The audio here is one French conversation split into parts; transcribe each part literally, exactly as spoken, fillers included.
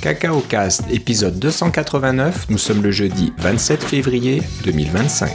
CacaoCast, épisode deux cent quatre-vingt-neuf, nous sommes le jeudi vingt-sept février deux mille vingt-cinq.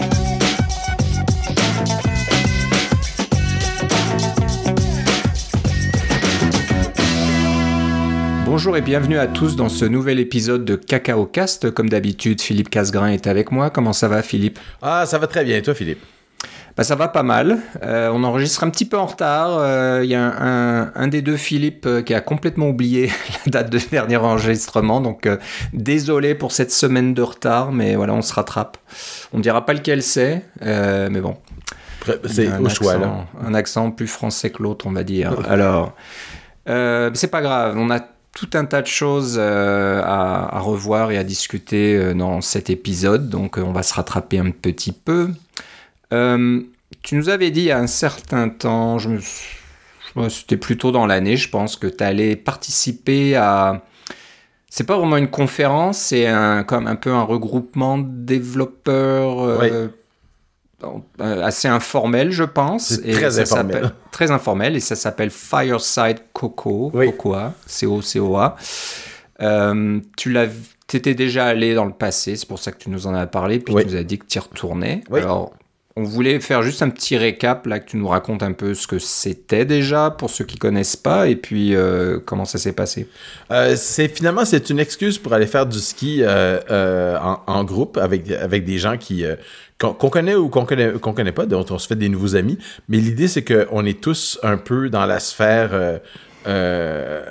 Bonjour et bienvenue à tous dans ce nouvel épisode de CacaoCast. Comme d'habitude, Philippe Casgrain est avec moi. Comment ça va, Philippe ? Ah, ça va très bien. Et toi, Philippe ? Bah, ça va pas mal. Euh, on enregistre un petit peu en retard. Il euh, y a un, un, un des deux Philippe euh, qui a complètement oublié la date de dernier enregistrement. Donc, euh, désolé pour cette semaine de retard, mais voilà, on se rattrape. On ne dira pas lequel c'est, euh, mais bon. C'est au choix, accent, là. Un accent plus français que l'autre, on va dire. Alors, euh, c'est pas grave. On a tout un tas de choses euh, à, à revoir et à discuter euh, dans cet épisode. Donc, euh, on va se rattraper un petit peu. Euh, tu nous avais dit il y a un certain temps, je me, je, c'était plutôt dans l'année, je pense, que tu allais participer à... C'est pas vraiment une conférence, c'est un, comme un peu un regroupement de développeurs euh, oui. assez informel, je pense. C'est et très informel. Très informel, et ça s'appelle Fireside Cocoa, oui. Cocoa, C O C O A. Euh, tu l'as... T'étais déjà allé dans le passé, c'est pour ça que tu nous en as parlé, puis oui. tu nous as dit que tu y retournais. Oui. Alors... On voulait faire juste un petit récap, là, que tu nous racontes un peu ce que c'était déjà, pour ceux qui ne connaissent pas, et puis euh, comment ça s'est passé. Euh, c'est, finalement, c'est une excuse pour aller faire du ski euh, euh, en, en groupe avec, avec des gens qui, euh, qu'on, qu'on connaît ou qu'on connaît, qu'on connaît pas, dont on se fait des nouveaux amis. Mais l'idée, c'est qu'on est tous un peu dans la sphère... Euh, Euh,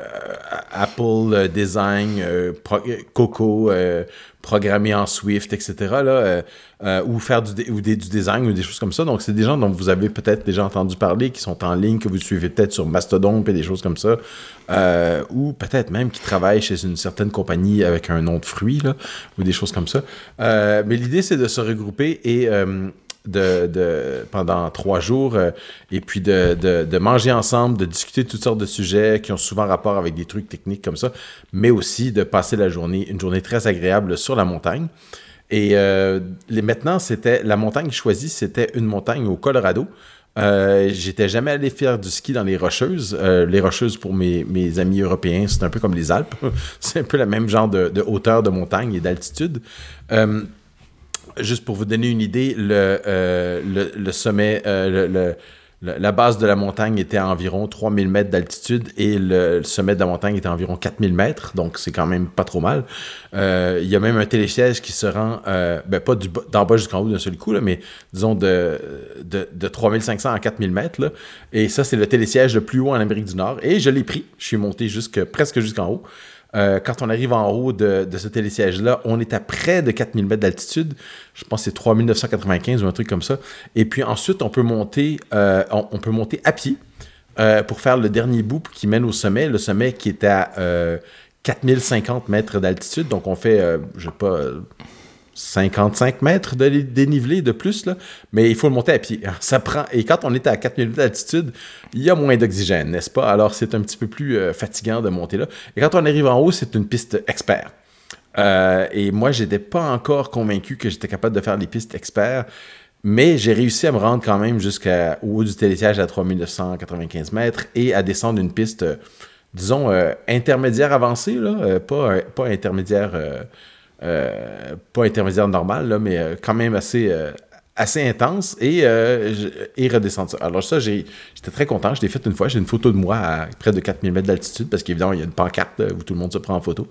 Apple Design, euh, pro- Coco, euh, programmer en Swift, et cetera, là, euh, euh, ou faire du, ou des, du design ou des choses comme ça. Donc, c'est des gens dont vous avez peut-être déjà entendu parler, qui sont en ligne, que vous suivez peut-être sur Mastodon et des choses comme ça, euh, ou peut-être même qui travaillent chez une certaine compagnie avec un nom de fruit, là, ou des choses comme ça. Euh, mais l'idée, c'est de se regrouper et... Euh, De, de, pendant trois jours euh, et puis de, de, de manger ensemble, de discuter de toutes sortes de sujets qui ont souvent rapport avec des trucs techniques comme ça, mais aussi de passer la journée, une journée très agréable sur la montagne. Et euh, les, maintenant, c'était la montagne choisie, c'était une montagne au Colorado. Euh, j'étais jamais allé faire du ski dans les Rocheuses. Euh, les Rocheuses, pour mes, mes amis européens, c'est un peu comme les Alpes. C'est un peu le même genre de, de hauteur de montagne et d'altitude. Euh, Juste pour vous donner une idée, le, euh, le, le sommet, euh, le, le, le, la base de la montagne était à environ trois mille mètres d'altitude et le, le sommet de la montagne était à environ quatre mille mètres, donc c'est quand même pas trop mal. Euh, il y a même un télésiège qui se rend, euh, ben pas du, d'en bas jusqu'en haut d'un seul coup, là, mais disons de, de, de trois mille cinq cents à quatre mille mètres. Là, et ça, c'est le télésiège le plus haut en Amérique du Nord. Et je l'ai pris, je suis monté jusque, presque jusqu'en haut. Euh, quand on arrive en haut de, de ce télésiège-là, on est à près de quatre mille mètres d'altitude. Je pense que c'est trois mille neuf cent quatre-vingt-quinze ou un truc comme ça. Et puis ensuite, on peut monter, euh, on, on peut monter à pied euh, pour faire le dernier bout qui mène au sommet. Le sommet qui est à euh, quatre mille cinquante mètres d'altitude. Donc, on fait, euh, je sais pas... Euh, cinquante-cinq mètres de dénivelé de plus, là, mais il faut le monter à pied. Ça prend... Et quand on est à quatre mille mètres d'altitude, il y a moins d'oxygène, n'est-ce pas? Alors, c'est un petit peu plus euh, fatigant de monter là. Et quand on arrive en haut, c'est une piste expert. Euh, et moi, je n'étais pas encore convaincu que j'étais capable de faire les pistes experts, mais j'ai réussi à me rendre quand même jusqu'au haut du télésiège à trois mille neuf cent quatre-vingt-quinze mètres et à descendre une piste, euh, disons, euh, intermédiaire avancée, là, euh, pas, pas intermédiaire... Euh, Euh, pas intermédiaire normal, là, mais euh, quand même assez, euh, assez intense et, euh, et redescendre ça. Alors ça, j'ai, j'étais très content. Je l'ai fait une fois. J'ai une photo de moi à près de quatre mille mètres d'altitude parce qu'évidemment, il y a une pancarte où tout le monde se prend en photo.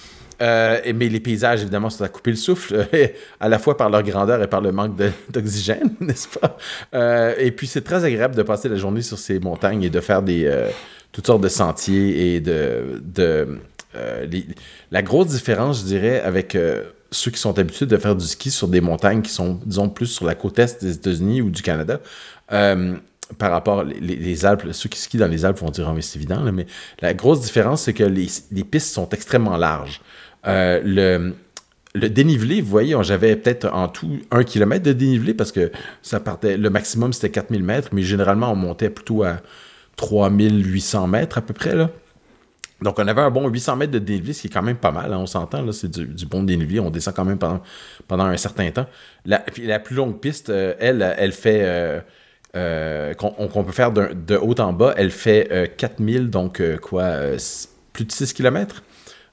Euh, et, mais les paysages, évidemment, sont à couper le souffle, euh, à la fois par leur grandeur et par le manque de, d'oxygène, n'est-ce pas? Euh, et puis, c'est très agréable de passer la journée sur ces montagnes et de faire des, euh, toutes sortes de sentiers et de... de Euh, les, la grosse différence, je dirais, avec euh, ceux qui sont habitués de faire du ski sur des montagnes qui sont, disons, plus sur la côte est des États-Unis ou du Canada, euh, par rapport aux les, les Alpes, ceux qui skient dans les Alpes vont dire, oh, mais c'est évident, là, mais la grosse différence, c'est que les, les pistes sont extrêmement larges. Euh, le, le dénivelé, vous voyez, j'avais peut-être en tout un kilomètre de dénivelé parce que ça partait, le maximum c'était quatre mille mètres, mais généralement on montait plutôt à trois mille huit cents mètres à peu près, là. Donc, on avait un bon huit cents mètres de dénivelé, ce qui est quand même pas mal, hein, on s'entend, là, c'est du, du bon dénivelé, on descend quand même pendant, pendant un certain temps. La, puis la plus longue piste, euh, elle, elle fait, euh, euh, qu'on, qu'on peut faire de haut en bas, elle fait euh, quatre mille, donc euh, quoi, euh, plus de six kilomètres.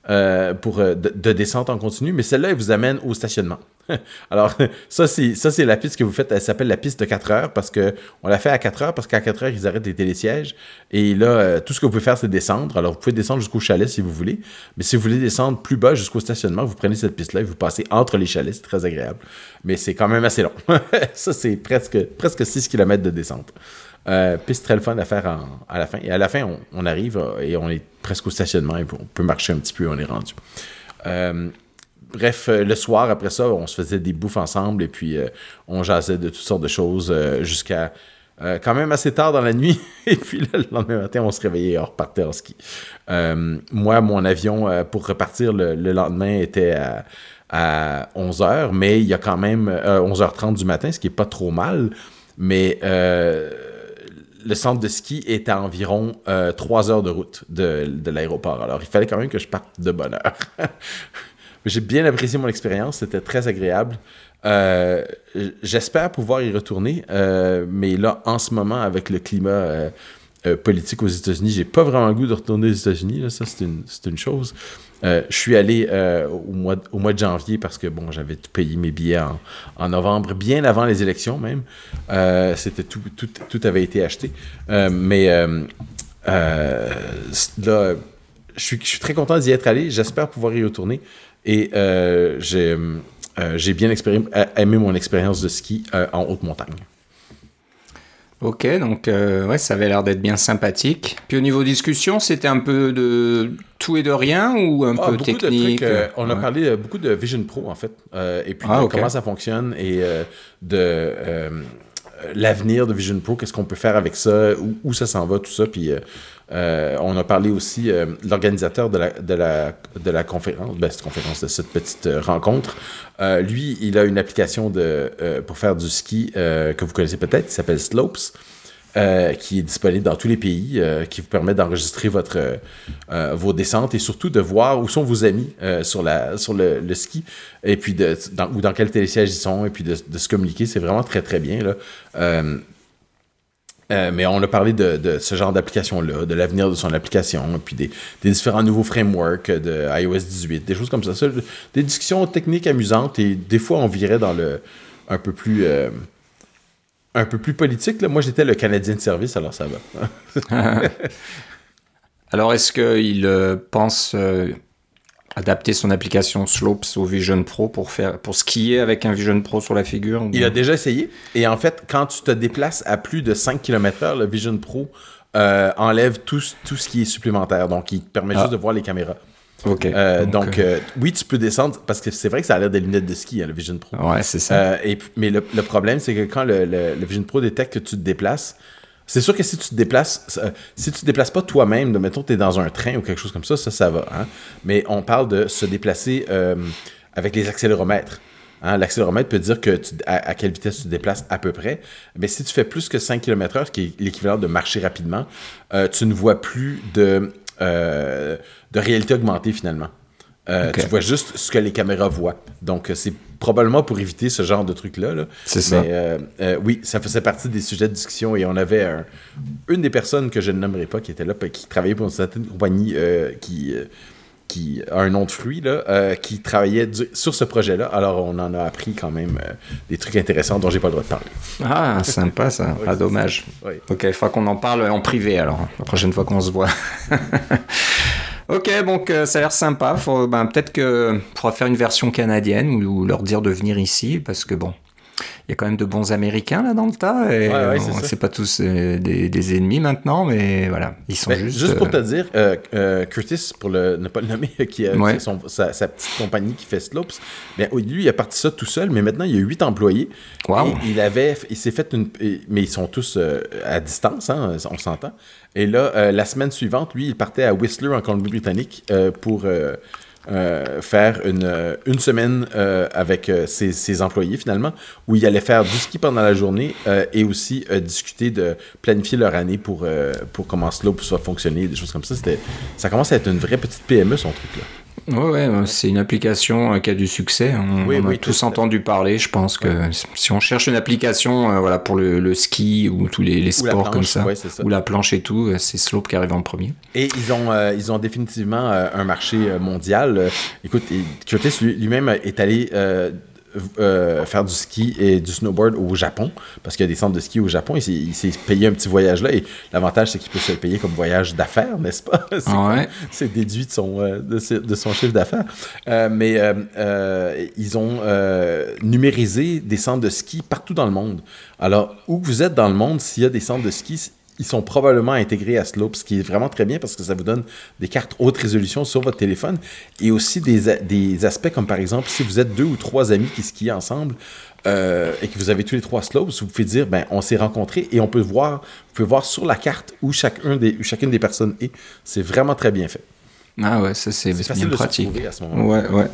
euh, pour, euh, de, de descente en continu, mais celle-là, elle vous amène au stationnement. Alors, ça c'est, ça, c'est la piste que vous faites. Elle s'appelle la piste de quatre heures parce qu'on l'a fait à quatre heures parce qu'à quatre heures, ils arrêtent les télésièges. Et là, euh, tout ce que vous pouvez faire, c'est descendre. Alors, vous pouvez descendre jusqu'au chalet si vous voulez. Mais si vous voulez descendre plus bas jusqu'au stationnement, vous prenez cette piste-là et vous passez entre les chalets. C'est très agréable. Mais c'est quand même assez long. Ça, c'est presque, presque six kilomètres de descente. Euh, piste très le fun à faire en, à la fin. Et à la fin, on, on arrive et on est presque au stationnement et on peut marcher un petit peu, on est rendu. Euh, bref, euh, le soir, après ça, on se faisait des bouffes ensemble et puis euh, on jasait de toutes sortes de choses euh, jusqu'à euh, quand même assez tard dans la nuit. Et puis là, le lendemain matin, on se réveillait et on repartait en ski. Euh, moi, mon avion euh, pour repartir le, le lendemain était à, à onze heures, mais il y a quand même euh, onze heures trente du matin, ce qui n'est pas trop mal. Mais euh, le centre de ski est à environ euh, trois heures de route de, de l'aéroport. Alors, il fallait quand même que je parte de bonne heure. J'ai bien apprécié mon expérience. C'était très agréable. Euh, j'espère pouvoir y retourner. Euh, mais là, en ce moment, avec le climat euh, euh, politique aux États-Unis, j'ai pas vraiment le goût de retourner aux États-Unis. Là. Ça, c'est une, c'est une chose. Euh, je suis allé euh, au, mois, au mois de janvier parce que bon, j'avais tout payé mes billets en, en novembre, bien avant les élections même. Euh, c'était tout, tout, tout avait été acheté. Euh, mais euh, euh, là, je suis, je suis très content d'y être allé. J'espère pouvoir y retourner. Et euh, j'ai, euh, j'ai bien expérim- aimé mon expérience de ski euh, en haute montagne. Ok, donc euh, ouais, ça avait l'air d'être bien sympathique. Puis au niveau discussion, c'était un peu de tout et de rien ou un ah, peu beaucoup technique de trucs, euh, On ouais. a parlé euh, beaucoup de Vision Pro, en fait, euh, et puis ah, de okay. comment ça fonctionne et euh, de euh, l'avenir de Vision Pro, qu'est-ce qu'on peut faire avec ça, où, où ça s'en va, tout ça. Puis euh, euh, on a parlé aussi, euh, l'organisateur de la, de la, de la conférence, ben, cette conférence, de cette petite euh, rencontre, euh, lui, il a une application de, euh, pour faire du ski euh, que vous connaissez peut-être, qui s'appelle Slopes. Euh, qui est disponible dans tous les pays, euh, qui vous permet d'enregistrer votre, euh, vos descentes et surtout de voir où sont vos amis euh, sur, la, sur le, le ski et puis de, dans, ou dans quel télésiège ils sont et puis de, de se communiquer. C'est vraiment très, très bien. Là. Euh, euh, mais on a parlé de, de ce genre d'application-là, de l'avenir de son application, et puis des, des différents nouveaux frameworks de i O S dix-huit, des choses comme ça. ça. Des discussions techniques amusantes et des fois, on virait dans le un peu plus... Euh, un peu plus politique, là. Moi, j'étais le Canadien de service, alors ça va. Alors, est-ce qu'il euh, pense euh, adapter son application Slopes au Vision Pro pour, faire, pour skier avec un Vision Pro sur la figure? Ou... Il a déjà essayé. Et en fait, quand tu te déplaces à plus de cinq kilomètres heure, le Vision Pro euh, enlève tout, tout ce qui est supplémentaire. Donc, il te permet ah. juste de voir les caméras. Ok. Euh, donc, donc euh, oui, tu peux descendre parce que c'est vrai que ça a l'air des lunettes de ski, hein, le Vision Pro. Ouais, c'est ça. Euh, et, mais le, le problème, c'est que quand le, le, le Vision Pro détecte que tu te déplaces, c'est sûr que si tu te déplaces, euh, si tu te déplaces pas toi-même, de mettons, tu es dans un train ou quelque chose comme ça, ça, ça va. Hein? Mais on parle de se déplacer euh, avec les accéléromètres. Hein? L'accéléromètre peut dire que tu, à, à quelle vitesse tu te déplaces à peu près. Mais si tu fais plus que cinq kilomètres heure, ce qui est l'équivalent de marcher rapidement, euh, tu ne vois plus de... Euh, de réalité augmentée, finalement. Euh, okay. Tu vois juste ce que les caméras voient. Donc, c'est probablement pour éviter ce genre de truc-là. Là. C'est ça. Mais euh, euh, oui, ça faisait partie des sujets de discussion et on avait un, une des personnes que je ne nommerai pas qui était là, qui travaillait pour une certaine compagnie euh, qui, euh, qui a un nom de fruit, là, euh, qui travaillait du, sur ce projet-là. Alors, on en a appris quand même euh, des trucs intéressants dont j'ai pas le droit de parler. Ah, sympa ça. Oui, ah, dommage. Oui. Ok, il faut qu'on en parle en privé alors, la prochaine fois qu'on se voit. Ok, donc euh, ça a l'air sympa. Faut, ben, peut-être qu'il faudra faire une version canadienne ou, ou leur dire de venir ici parce que bon, il y a quand même de bons Américains là dans le tas et ouais, ouais, c'est, on, c'est pas tous euh, des, des ennemis maintenant, mais voilà, ils sont ben, juste. Juste pour euh... te dire, euh, euh, Curtis, pour le, ne pas le nommer, qui a ouais. son, sa, sa petite compagnie qui fait Slopes, bien, lui il a parti ça tout seul, mais maintenant il y a huit employés. Wow. Et il avait, il s'est fait une, mais ils sont tous euh, à distance, hein, on s'entend. Et là, euh, la semaine suivante, lui, il partait à Whistler, en Colombie-Britannique, euh, pour euh, euh, faire une, euh, une semaine euh, avec euh, ses, ses employés, finalement, où il allait faire du ski pendant la journée euh, et aussi euh, discuter de planifier leur année pour, euh, pour comment Slopes va fonctionner, des choses comme ça. C'était, ça commence à être une vraie petite P M E, son truc-là. Ouais, ouais, c'est une application euh, qui a du succès. On, Oui, on a oui, tous tout à entendu parler. Je pense que ouais. si on cherche une application euh, voilà, pour le, le ski ou tous les, les sports planche, comme ça, ouais, ça, ou la planche et tout, c'est Slope qui arrive en premier. Et ils ont, euh, ils ont définitivement euh, un marché mondial. Euh, écoute, Curtis lui-même est allé euh, euh, faire du ski et du snowboard au Japon, parce qu'il y a des centres de ski au Japon. Il s'est, il s'est payé un petit voyage là, et l'avantage, c'est qu'il peut se le payer comme voyage d'affaires, n'est-ce pas? C'est, ouais. c'est déduit de son, euh, de, de son chiffre d'affaires. Euh, mais euh, euh, ils ont euh, numérisé des centres de ski partout dans le monde. Alors, où vous êtes dans le monde, s'il y a des centres de ski, ils sont probablement intégrés à Slope, ce qui est vraiment très bien parce que ça vous donne des cartes haute résolution sur votre téléphone et aussi des, des aspects comme par exemple, si vous êtes deux ou trois amis qui skient ensemble euh, et que vous avez tous les trois Slopes, vous pouvez dire, ben, on s'est rencontrés et on peut voir, vous pouvez voir sur la carte où, chacun des, où chacune des personnes est. C'est vraiment très bien fait. Ah ouais, ça c'est, c'est bien pratique. À ce moment-là. Ouais, ouais.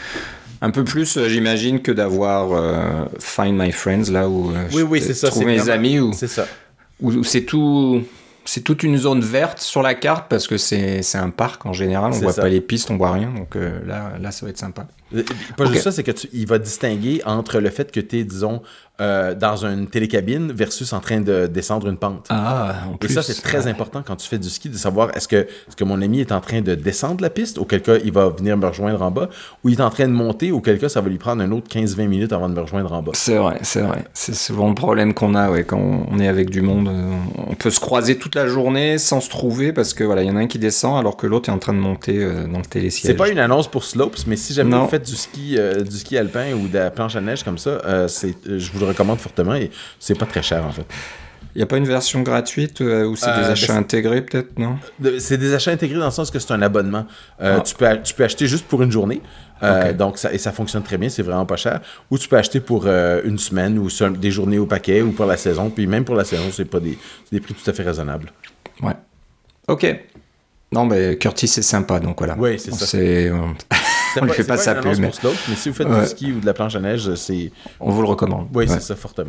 Un peu plus, euh, j'imagine, que d'avoir euh, Find My Friends, là où euh, oui, oui, c'est ça, trouve c'est mes vraiment, amis. Ou... C'est ça. Où c'est tout, c'est toute une zone verte sur la carte parce que c'est, c'est un parc en général, on c'est voit ça. pas les pistes, on voit rien, donc euh, là, là ça va être sympa. Pas okay. juste ça, c'est qu'il va distinguer entre le fait que tu es, disons, euh, dans une télécabine versus en train de descendre une pente. Ah, en plus. Et ça, c'est très ouais. important quand tu fais du ski, de savoir est-ce que, est-ce que mon ami est en train de descendre la piste, auquel cas il va venir me rejoindre en bas, ou il est en train de monter, auquel cas ça va lui prendre un autre quinze à vingt minutes avant de me rejoindre en bas. C'est vrai, c'est vrai. C'est souvent le problème qu'on a ouais, quand on est avec du monde. On peut se croiser toute la journée sans se trouver parce que voilà, il y en a un qui descend alors que l'autre est en train de monter euh, dans le télésiège. C'est pas une annonce pour Slopes, mais si jamais non. vous faites du ski, euh, du ski alpin ou de la planche à neige comme ça, euh, c'est, je vous le recommande fortement et c'est pas très cher en fait. Il n'y a pas une version gratuite euh, ou c'est euh, des achats ben intégrés peut-être, non? C'est des achats intégrés dans le sens que c'est un abonnement. Euh, ah. tu, peux, tu peux acheter juste pour une journée. Euh, okay. Donc ça, et ça fonctionne très bien, c'est vraiment pas cher. Ou tu peux acheter pour euh, une semaine ou sur, des journées au paquet ou pour la saison. Puis même pour la saison, c'est pas des, c'est des prix tout à fait raisonnables. Ouais. Ok. Non, mais Curtis, c'est sympa, donc voilà. Oui, c'est on ça. C'est, on c'est ne fait pas, pas sa pub. Mais... mais si vous faites ouais. du ski ou de la planche à neige, c'est... On vous le recommande. Oui, ouais. c'est ça, fortement.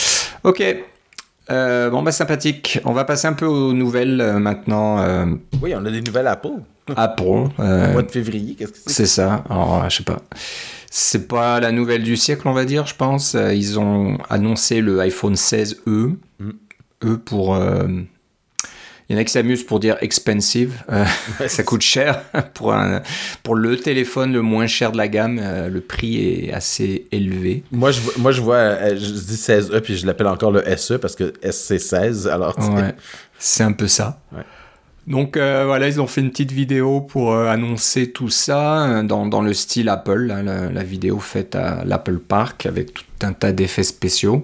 Ok. Euh, bon, bah sympathique. On va passer un peu aux nouvelles euh, maintenant. Euh... Oui, on a des nouvelles Apple. Apple. Euh... Au mois de février, qu'est-ce que c'est? C'est ça. Alors, je sais pas. C'est pas la nouvelle du siècle, on va dire, je pense. Ils ont annoncé le iPhone seize E. Mm. E pour... Euh... Il y en a qui s'amusent pour dire expensive, euh, ouais, ça coûte cher. Pour, un, pour le téléphone le moins cher de la gamme, euh, le prix est assez élevé. Moi, je, moi, je vois, je dis seize E, puis je l'appelle encore le S E parce que S c'est seize, alors ouais, c'est un peu ça. Ouais. Donc euh, voilà, ils ont fait une petite vidéo pour euh, annoncer tout ça dans, dans le style Apple, là, la, la vidéo faite à l'Apple Park avec tout un tas d'effets spéciaux.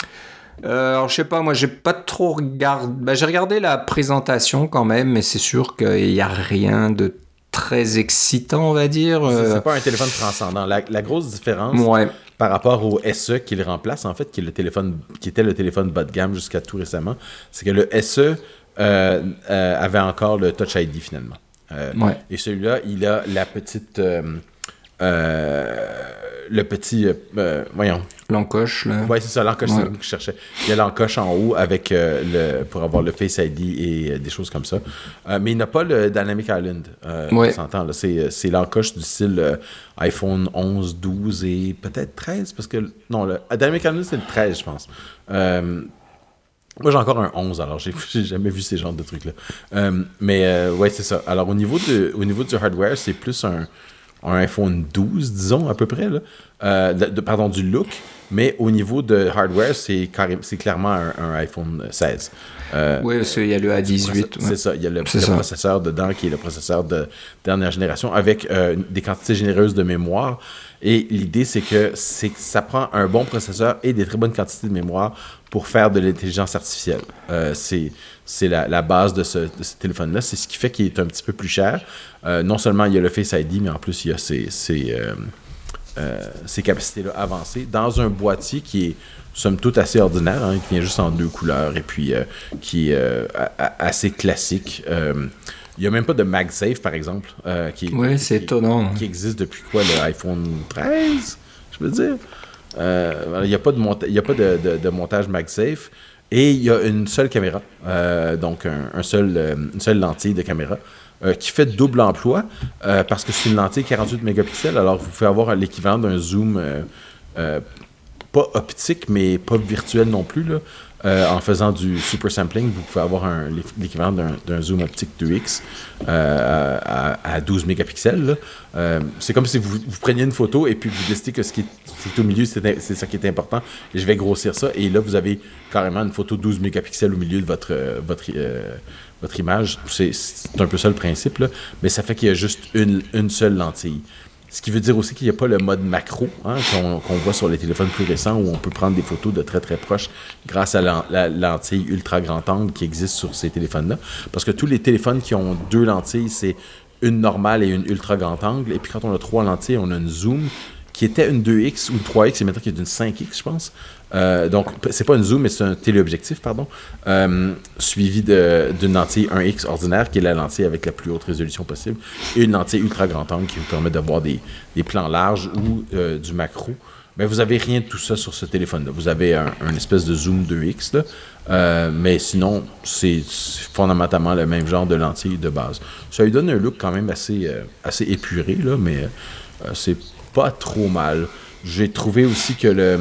Euh, alors je sais pas, moi j'ai pas trop regardé, bah, j'ai regardé la présentation quand même, mais c'est sûr qu'il y a rien de très excitant, on va dire. C'est, c'est pas un téléphone transcendant. La, la grosse différence ouais. par rapport au S E qui le remplace, en fait, qui est le téléphone, qui était le téléphone bas de gamme jusqu'à tout récemment, c'est que le S E euh, euh, avait encore le Touch I D finalement. Euh, ouais. Et celui-là, il a la petite, euh, euh, le petit, euh, voyons. L'encoche, là. Oui, c'est ça, l'encoche, ouais. c'est ce que je cherchais. Il y a l'encoche en haut avec euh, le, pour avoir le Face I D et euh, des choses comme ça. Euh, mais il n'a pas le Dynamic Island. Euh, ouais. On s'entend, là. C'est, c'est l'encoche du style euh, iPhone onze, douze et peut-être treize, parce que, non, le Dynamic Island, c'est le treize, je pense. Euh, moi, j'ai encore un onze, alors j'ai, j'ai jamais vu ces genres de trucs-là. Euh, mais, euh, ouais, c'est ça. Alors, au niveau, de, au niveau du hardware, c'est plus un, un iPhone douze, disons, à peu près, là. Euh, de, de, pardon, du look. Mais au niveau de hardware, c'est, carré, c'est clairement un, un iPhone seize. Euh, oui, parce qu'il y a le A dix-huit. C'est ouais. ça, il y a le, le processeur dedans qui est le processeur de dernière génération avec euh, des quantités généreuses de mémoire. Et l'idée, c'est que, c'est que ça prend un bon processeur et des très bonnes quantités de mémoire pour faire de l'intelligence artificielle. Euh, c'est c'est la, la base de ce, de ce téléphone-là. C'est ce qui fait qu'il est un petit peu plus cher. Euh, non seulement il y a le Face I D, mais en plus, il y a ces... ces euh, Euh, ces capacités-là avancées dans un boîtier qui est somme toute assez ordinaire, hein, qui vient juste en deux couleurs et puis euh, qui est euh, a, a, assez classique. Euh, il n'y a même pas de MagSafe, par exemple, euh, qui, oui, c'est qui, étonnant. Qui existe depuis quoi, le iPhone treize, je veux dire. Euh, il n'y a pas de, monta- y a pas de, de, de montage MagSafe. Et il y a une seule caméra, euh, donc un, un seul, euh, une seule lentille de caméra, euh, qui fait double emploi, euh, parce que c'est une lentille quarante-huit mégapixels, alors vous pouvez avoir l'équivalent d'un zoom, euh, euh, pas optique, mais pas virtuel non plus, là. Euh, en faisant du super sampling, vous pouvez avoir un, l'équivalent d'un, d'un zoom optique deux X euh, à, à douze mégapixels. Là. Euh, c'est comme si vous, vous preniez une photo et puis vous décidez que ce qui est, ce qui est au milieu, c'est, c'est ça qui est important. Et je vais grossir ça. Et là, vous avez carrément une photo douze mégapixels au milieu de votre, euh, votre, euh, votre image. C'est, c'est un peu ça le principe, là. Mais ça fait qu'il y a juste une, une seule lentille. Ce qui veut dire aussi qu'il n'y a pas le mode macro, hein, qu'on, qu'on voit sur les téléphones plus récents, où on peut prendre des photos de très très proches grâce à la, la lentille ultra grand angle qui existe sur ces téléphones-là. Parce que tous les téléphones qui ont deux lentilles, c'est une normale et une ultra grand angle. Et puis quand on a trois lentilles, on a une zoom qui était une deux X ou une trois X, et maintenant qui est une cinq X, je pense. Euh, donc, c'est pas une zoom, mais c'est un téléobjectif, pardon, euh, suivi de, d'une lentille un X ordinaire, qui est la lentille avec la plus haute résolution possible, et une lentille ultra grand angle qui vous permet d'avoir des, des plans larges ou euh, du macro. Mais vous n'avez rien de tout ça sur ce téléphone-là. Vous avez un, un espèce de zoom deux X, là, euh, mais sinon, c'est, c'est fondamentalement le même genre de lentille de base. Ça lui donne un look quand même assez, euh, assez épuré, là, mais euh, c'est pas trop mal. J'ai trouvé aussi que le,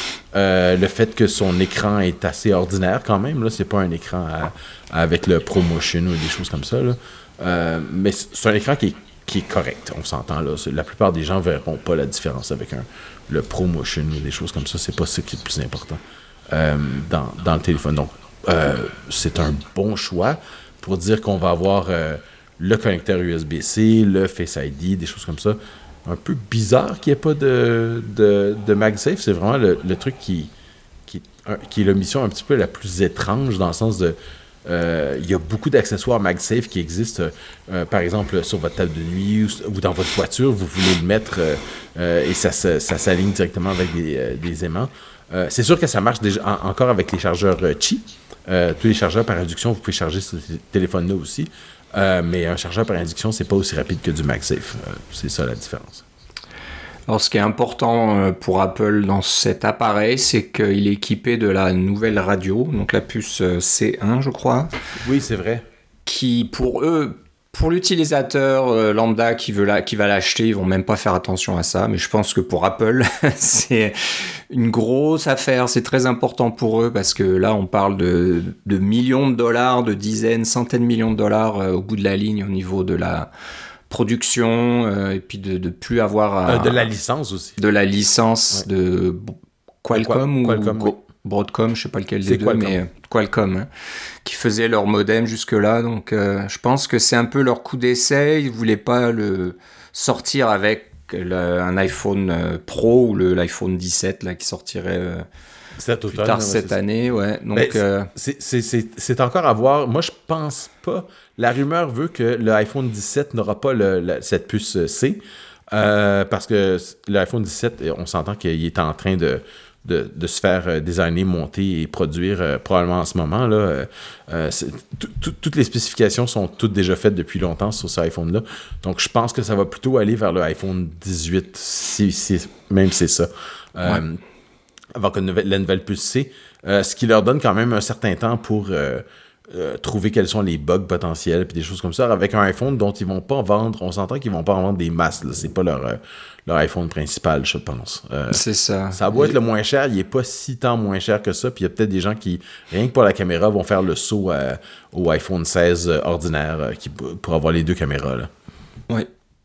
euh, le fait que son écran est assez ordinaire quand même, là, c'est pas un écran à, à, avec le ProMotion ou des choses comme ça, là. Euh, mais c'est un écran qui est, qui est correct, on s'entend là. La plupart des gens verront pas la différence avec un, le ProMotion ou des choses comme ça, c'est pas ça qui est le plus important euh, dans, dans le téléphone. Donc, euh, c'est un bon choix pour dire qu'on va avoir euh, le connecteur U S B-C, le Face I D, des choses comme ça. Un peu bizarre qu'il n'y ait pas de, de, de MagSafe. C'est vraiment le, le truc qui, qui, un, qui est la mission un petit peu la plus étrange, dans le sens de... Euh, il y a beaucoup d'accessoires MagSafe qui existent. Euh, par exemple, sur votre table de nuit ou, ou dans votre voiture, vous voulez le mettre euh, euh, et ça, ça, ça s'aligne directement avec des, euh, des aimants. Euh, c'est sûr que ça marche déjà, en, encore avec les chargeurs euh, Qi. Euh, tous les chargeurs par induction, vous pouvez charger ce téléphone-là aussi. Euh, mais un chargeur par induction, c'est pas aussi rapide que du MagSafe. Euh, c'est ça la différence. Alors, ce qui est important pour Apple dans cet appareil, c'est qu'il est équipé de la nouvelle radio, donc la puce C un, je crois. Oui, c'est vrai. Qui, pour eux, pour l'utilisateur lambda qui, veut la, qui va l'acheter, ils vont même pas faire attention à ça. Mais je pense que pour Apple, c'est une grosse affaire. C'est très important pour eux parce que là, on parle de, de millions de dollars, de dizaines, centaines de millions de dollars euh, au bout de la ligne au niveau de la production euh, et puis de, de plus avoir à, euh, de la licence aussi. De la licence ouais. de Qualcomm, Qual- Qualcomm ou oui. Broadcom, je sais pas lequel c'est des deux, Qualcomm. mais Qualcomm, hein, qui faisait leur modem jusque-là. Donc, euh, je pense que c'est un peu leur coup d'essai. Ils voulaient pas le sortir avec le, un iPhone Pro ou le, l'iPhone dix-sept là qui sortirait euh, cet plus automne, tard ouais, cette c'est année. Ouais. Donc, ben, euh, c'est, c'est, c'est, c'est encore à voir. Moi, je pense pas. La rumeur veut que le iPhone dix-sept n'aura pas le, la, cette puce C. Euh, parce que l'iPhone dix-sept, on s'entend qu'il est en train de, de, de se faire euh, designer, monter et produire euh, probablement en ce moment. Là, euh, euh, c'est, t- t- toutes les spécifications sont toutes déjà faites depuis longtemps sur cet iPhone-là. Donc, je pense que ça va plutôt aller vers le iPhone dix-huit, si, si, même si c'est ça. Euh, ouais. Avant que la nouvelle puce C, euh, ce qui leur donne quand même un certain temps pour... Euh, Euh, trouver quels sont les bugs potentiels puis des choses comme ça avec un iPhone dont ils vont pas vendre, on s'entend qu'ils vont pas en vendre des masses là. C'est pas leur, euh, leur iPhone principal, je pense. Euh, c'est ça. Ça doit être le moins cher, il est pas si tant moins cher que ça, puis il y a peut-être des gens qui, rien que pour la caméra, vont faire le saut à, au iPhone seize euh, ordinaire euh, qui, pour avoir les deux caméras là. Oui.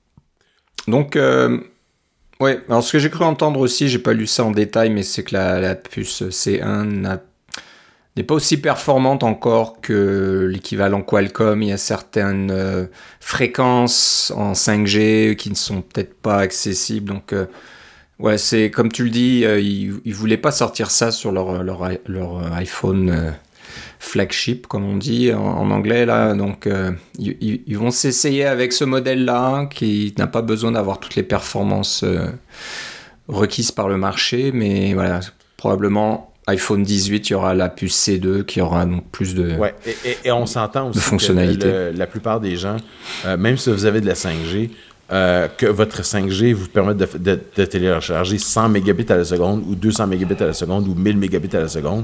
Donc euh... ouais, alors ce que j'ai cru entendre aussi, j'ai pas lu ça en détail, mais c'est que la, la puce C un n'a n'est pas aussi performante encore que l'équivalent Qualcomm. Il y a certaines euh, fréquences en cinq G qui ne sont peut-être pas accessibles. Donc, euh, ouais, c'est comme tu le dis, euh, ils ne voulaient pas sortir ça sur leur, leur, leur iPhone euh, flagship, comme on dit en, en anglais. Là. Donc, euh, ils, ils vont s'essayer avec ce modèle-là qui n'a pas besoin d'avoir toutes les performances euh, requises par le marché. Mais voilà, probablement... iPhone dix-huit, il y aura la puce C deux qui aura donc plus de ouais, et, et, et on s'entend aussi de fonctionnalités. Que le, la plupart des gens, euh, même si vous avez de la cinq G, euh, que votre cinq G vous permette de, de, de télécharger cent mégabits à la seconde ou deux cents mégabits à la seconde ou mille mégabits à la seconde,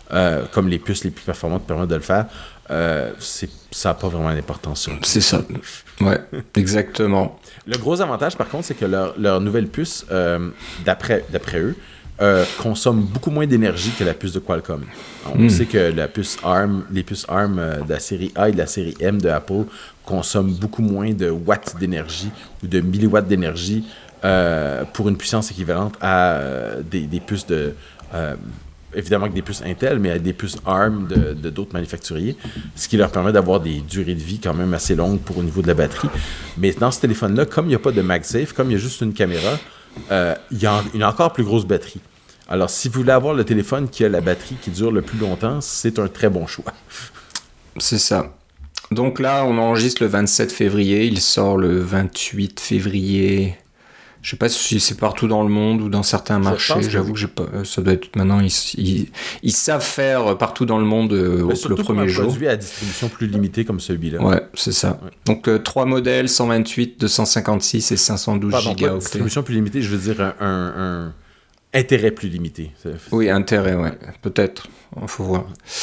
euh, comme les puces les plus performantes permettent de le faire, euh, c'est, ça n'a pas vraiment d'importance sur C'est ça. Ouais, exactement. Le gros avantage, par contre, c'est que leur, leur nouvelle puce, euh, d'après, d'après eux, euh, consomme beaucoup moins d'énergie que la puce de Qualcomm. On mm. sait que la puce ARM, les puces ARM euh, de la série A et de la série M de Apple consomment beaucoup moins de watts d'énergie ou de milliwatts d'énergie euh, pour une puissance équivalente à euh, des, des puces de... Euh, évidemment que des puces Intel, mais à des puces ARM de, de d'autres manufacturiers, ce qui leur permet d'avoir des durées de vie quand même assez longues pour au niveau de la batterie. Mais dans ce téléphone-là, comme il n'y a pas de MagSafe, comme il y a juste une caméra, euh, il y a une encore plus grosse batterie. Alors, si vous voulez avoir le téléphone qui a la batterie qui dure le plus longtemps, c'est un très bon choix. C'est ça. Donc là, on enregistre le vingt-sept février, il sort le vingt-huit février... Je sais pas si c'est partout dans le monde ou dans certains marchés. J'avoue que j'ai pas. Ça doit être maintenant. Ils, ils, ils savent faire partout dans le monde euh, au, le premier jour. Un produit à distribution plus limitée comme celui-là. Ouais, c'est ça. Ouais. Donc euh, trois modèles, cent vingt-huit, deux cent cinquante-six et cinq cent douze gigaoctets. Distribution plus limitée, je veux dire un, un, un intérêt plus limité. Oui, intérêt, ouais, peut-être. Il faut voir.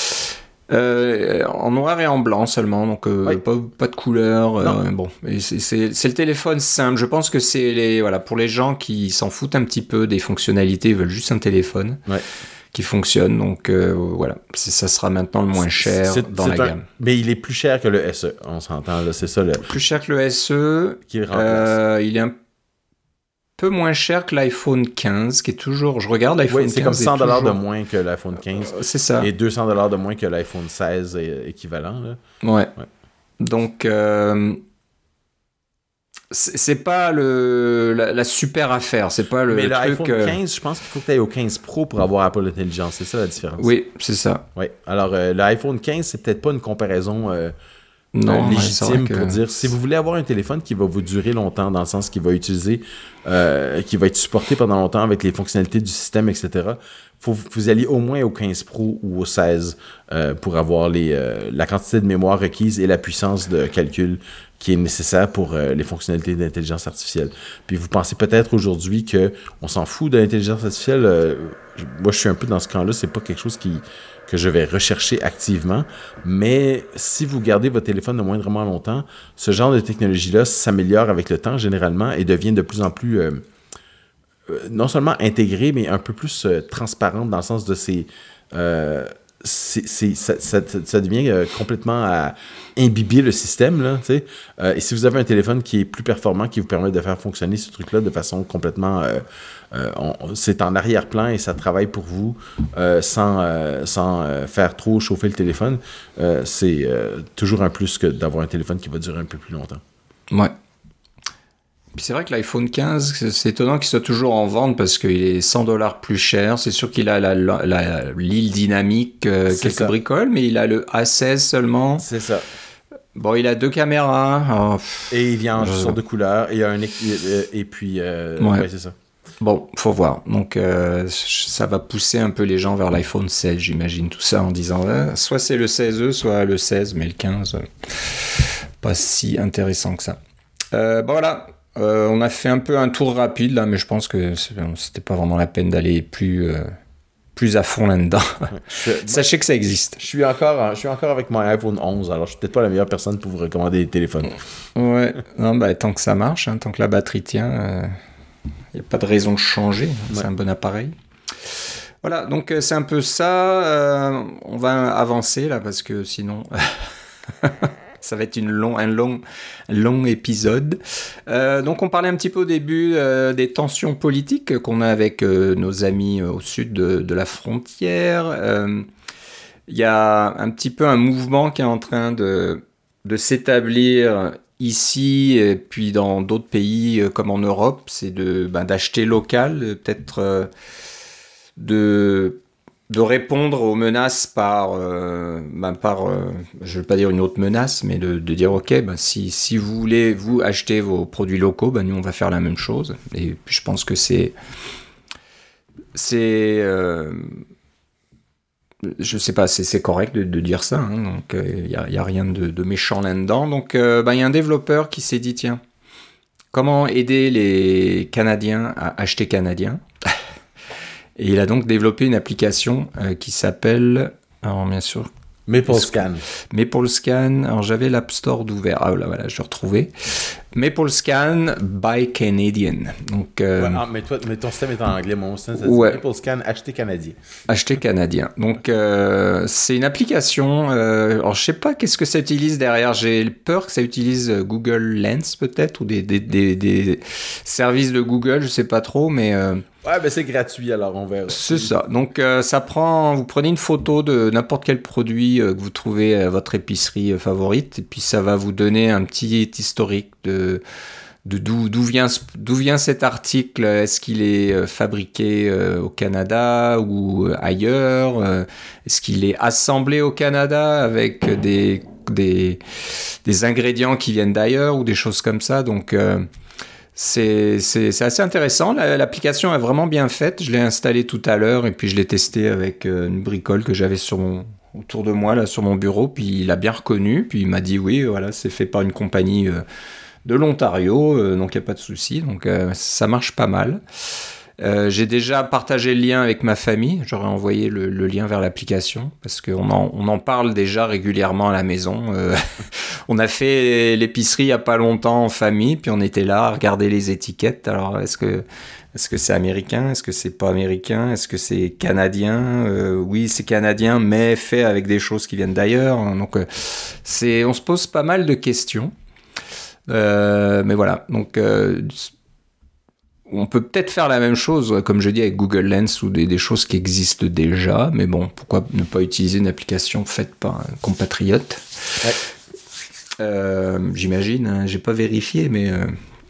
Euh, en noir et en blanc seulement, donc euh, oui. pas, pas de couleur. Euh, bon, et c'est, c'est, c'est le téléphone simple. Je pense que c'est les, voilà, pour les gens qui s'en foutent un petit peu des fonctionnalités, ils veulent juste un téléphone ouais. qui fonctionne. Donc euh, voilà, c'est, ça sera maintenant le moins cher c'est, dans c'est la un, gamme. Mais il est plus cher que le S E, on s'entend là, c'est ça le. Plus cher que le S E. Qui le remplace. Euh, il est un peu moins cher que l'iPhone quinze, qui est toujours... Je regarde l'iPhone oui, c'est quinze. C'est comme cent dollars toujours... de moins que l'iPhone quinze. Euh, c'est ça. Et deux cents dollars de moins que l'iPhone seize équivalent. Là. Ouais. ouais. Donc, euh, c'est, c'est pas le, la, la super affaire. C'est pas le Mais truc... l'iPhone quinze, je pense qu'il faut que tu ailles au quinze Pro pour avoir Apple Intelligence. C'est ça la différence. Oui, c'est ça. Oui. Alors, euh, l'iPhone quinze, c'est peut-être pas une comparaison... Euh, Non, légitime pour que... dire si vous voulez avoir un téléphone qui va vous durer longtemps dans le sens qu'il va utiliser euh, qui va être supporté pendant longtemps avec les fonctionnalités du système, et cetera, faut que vous alliez au moins au quinze Pro ou au seize euh, pour avoir les, euh, la quantité de mémoire requise et la puissance de calcul qui est nécessaire pour euh, les fonctionnalités d'intelligence artificielle. Puis vous pensez peut-être aujourd'hui qu'on s'en fout de l'intelligence artificielle. Euh, moi, je suis un peu dans ce camp-là. C'est pas quelque chose qui que je vais rechercher activement, mais si vous gardez votre téléphone de moindrement longtemps, ce genre de technologie-là s'améliore avec le temps généralement et devient de plus en plus euh, euh, non seulement intégrée, mais un peu plus euh, transparente dans le sens de ses... Euh, c'est, c'est, ça, ça, ça devient euh, complètement à imbiber le système, là, tu sais. Euh, et si vous avez un téléphone qui est plus performant, qui vous permet de faire fonctionner ce truc-là de façon complètement... Euh, euh, on, c'est en arrière-plan et ça travaille pour vous euh, sans, euh, sans euh, faire trop chauffer le téléphone. Euh, c'est euh, toujours un plus que d'avoir un téléphone qui va durer un peu plus longtemps. Ouais. Puis c'est vrai que l'iPhone quinze, c'est étonnant qu'il soit toujours en vente parce qu'il est cent dollars plus cher. C'est sûr qu'il a la, la, la, l'île dynamique, euh, quelques ça. bricoles, mais il a le A seize seulement. C'est ça. Bon, il a deux caméras. Oh, et il vient en toutes sortes de couleurs. Et, il y a un, et, et puis, euh, ouais. ouais, c'est ça. Bon, faut voir. Donc, euh, ça va pousser un peu les gens vers l'iPhone seize, j'imagine, tout ça, en disant euh, soit c'est le seize E, soit le seize, mais le quinze, euh, pas si intéressant que ça. Euh, bon, voilà. Euh, on a fait un peu un tour rapide là, mais je pense que c'était pas vraiment la peine d'aller plus, euh, plus à fond là-dedans. Ouais, je, Sachez moi, que ça existe. Je suis, encore, je suis encore avec mon iPhone onze, alors je suis peut-être pas la meilleure personne pour vous recommander des téléphones. Ouais, non, bah, tant que ça marche, hein, tant que la batterie tient, il euh, n'y a pas de raison de changer. Hein, ouais. C'est un bon appareil. Voilà, donc euh, c'est un peu ça. Euh, on va avancer là parce que sinon. Ça va être une long, un, long, un long épisode. Euh, donc, on parlait un petit peu au début euh, des tensions politiques qu'on a avec euh, nos amis euh, au sud de, de la frontière. Il euh, y a un petit peu un mouvement qui est en train de, de s'établir ici et puis dans d'autres pays euh, comme en Europe. C'est de, ben, d'acheter local, peut-être euh, de... de répondre aux menaces par, euh, ben par euh, je ne veux pas dire une autre menace, mais de, de dire ok, ben si, si vous voulez vous acheter vos produits locaux, ben nous on va faire la même chose. Et je pense que c'est, c'est euh, je sais pas, c'est, c'est correct de, de dire ça, hein, donc il n'y a, y a rien de, de méchant là-dedans. Donc il euh, ben, y a un développeur qui s'est dit tiens, comment aider les Canadiens à acheter canadien? Et il a donc développé une application euh, qui s'appelle, alors bien sûr, MapleScan. MapleScan. Alors j'avais l'App Store d'ouvert. Ah là, voilà, je l'ai retrouvé. MapleScan by Canadian. Donc, euh, ouais, ah, mais, toi, mais ton système est en anglais, mon système, c'est ouais. MapleScan acheté canadien. Acheté canadien. Donc euh, c'est une application. Euh, alors je sais pas qu'est-ce que ça utilise derrière. J'ai peur que ça utilise Google Lens peut-être ou des, des, des, des services de Google. Je sais pas trop, mais euh, ouais, ben c'est gratuit alors on verra. C'est ça. Donc euh, ça prend. Vous prenez une photo de n'importe quel produit euh, que vous trouvez à votre épicerie euh, favorite, et puis ça va vous donner un petit historique de de d'où, d'où vient d'où vient cet article. Est-ce qu'il est euh, fabriqué euh, au Canada ou euh, ailleurs? euh, Est-ce qu'il est assemblé au Canada avec des des des ingrédients qui viennent d'ailleurs ou des choses comme ça? Donc euh, C'est, c'est, c'est assez intéressant. L'application est vraiment bien faite. Je l'ai installée tout à l'heure et puis je l'ai testée avec une bricole que j'avais sur mon, autour de moi, là, sur mon bureau. Puis il a bien reconnu. Puis il m'a dit oui, voilà, c'est fait par une compagnie de l'Ontario, donc il n'y a pas de souci. Donc ça marche pas mal. Euh, j'ai déjà partagé le lien avec ma famille. J'aurais envoyé le, le lien vers l'application parce qu'on en, on en parle déjà régulièrement à la maison. Euh, on a fait l'épicerie il n'y a pas longtemps en famille, puis on était là à regarder les étiquettes. Alors, est-ce que, est-ce que c'est américain? Est-ce que c'est pas américain? Est-ce que c'est canadien? euh, Oui, c'est canadien, mais fait avec des choses qui viennent d'ailleurs. Donc, euh, c'est, on se pose pas mal de questions. Euh, mais voilà, donc... Euh, on peut peut-être faire la même chose, comme je dis, avec Google Lens ou des, des choses qui existent déjà, mais bon, pourquoi ne pas utiliser une application faite par un compatriote? Ouais. Euh, j'imagine, hein, j'ai pas vérifié, mais euh,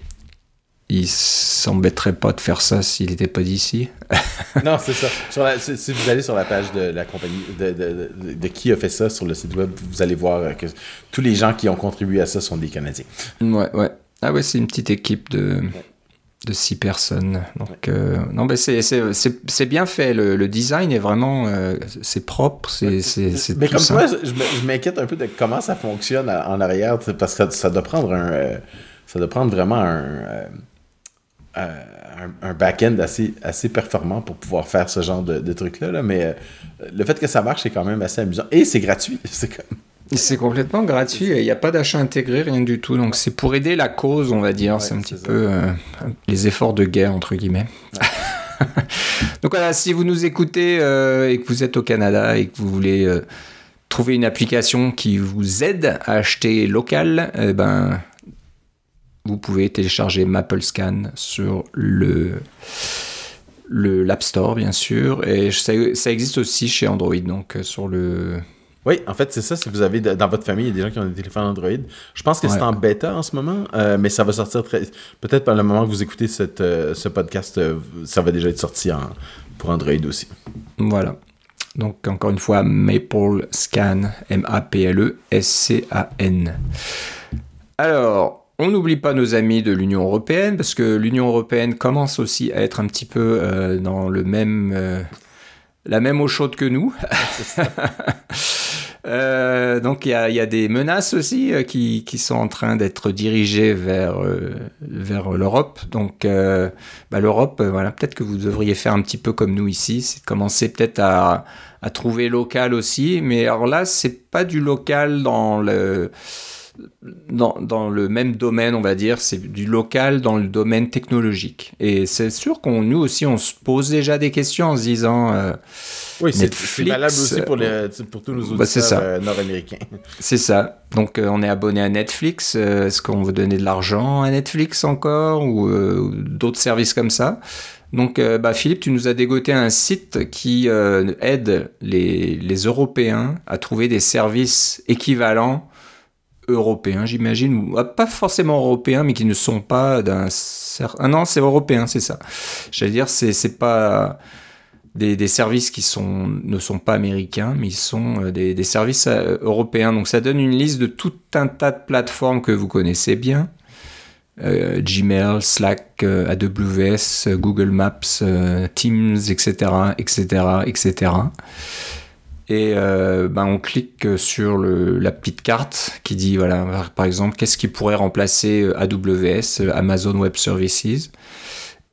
il s'embêterait pas de faire ça s'il n'était pas d'ici. Non, c'est ça. Sur la, si, si vous allez sur la page de la compagnie, de, de, de, de qui a fait ça sur le site web, vous allez voir que tous les gens qui ont contribué à ça sont des Canadiens. Ouais, ouais. Ah ouais, c'est une petite équipe de... Ouais. de six personnes. Donc, euh, non, ben c'est, c'est, c'est, c'est bien fait. Le, le design est vraiment... Euh, c'est propre, c'est, c'est, c'est mais tout comme simple. toi, je, je m'inquiète un peu de comment ça fonctionne en arrière, parce que ça doit prendre un... Euh, ça doit prendre vraiment un... Euh, un, un back-end assez, assez performant pour pouvoir faire ce genre de, de trucs-là. Là. Mais euh, le fait que ça marche, c'est quand même assez amusant. Et c'est gratuit. C'est comme... C'est complètement gratuit, il n'y a pas d'achat intégré, rien du tout. Donc c'est pour aider la cause, on va dire. Ouais, c'est un petit c'est peu euh, les efforts de guerre, entre guillemets. Ouais. Donc voilà, si vous nous écoutez euh, et que vous êtes au Canada et que vous voulez euh, trouver une application qui vous aide à acheter local, eh ben, vous pouvez télécharger MapleScan sur le... le l'App Store, bien sûr. Et ça, ça existe aussi chez Android, donc sur le... Oui, en fait, c'est ça. Si vous avez dans votre famille, il y a des gens qui ont des téléphones Android. Je pense que ouais. c'est en bêta en ce moment, euh, mais ça va sortir très... peut-être par le moment que vous écoutez cette, euh, ce podcast, euh, ça va déjà être sorti en... pour Android aussi. Voilà. Donc, encore une fois, MapleScan, M A P L E S C A N. Alors, on n'oublie pas nos amis de l'Union européenne, parce que l'Union européenne commence aussi à être un petit peu euh, dans le même... Euh, la même eau chaude que nous. C'est ça. Euh, donc il y, y a des menaces aussi euh, qui, qui sont en train d'être dirigées vers, euh, vers l'Europe. Donc euh, bah, l'Europe, euh, voilà, peut-être que vous devriez faire un petit peu comme nous ici, c'est de commencer peut-être à, à trouver local aussi. Mais alors là, c'est pas du local dans le... Dans, dans le même domaine, on va dire, c'est du local dans le domaine technologique. Et c'est sûr qu'on nous aussi, on se pose déjà des questions en se disant... Euh, oui, c'est, c'est valable aussi pour, les, pour tous nos auditeurs bah, c'est ça. Euh, nord-américains. C'est ça. Donc, euh, on est abonné à Netflix. Euh, est-ce qu'on veut donner de l'argent à Netflix encore ou euh, d'autres services comme ça? Donc, euh, bah, Philippe, tu nous as dégoté un site qui euh, aide les, les Européens à trouver des services équivalents européens, j'imagine, ou pas forcément européens, mais qui ne sont pas d'un certain... Ah non, c'est européen, c'est ça. J'allais dire, c'est, c'est pas des, des services qui sont, ne sont pas américains, mais ils sont des, des services européens. Donc ça donne une liste de tout un tas de plateformes que vous connaissez bien. Euh, Gmail, Slack, euh, A W S, euh, Google Maps, euh, Teams, et cetera, et cetera, et cetera. Et euh, ben on clique sur le, la petite carte qui dit, voilà, par exemple, qu'est-ce qui pourrait remplacer A W S, Amazon Web Services.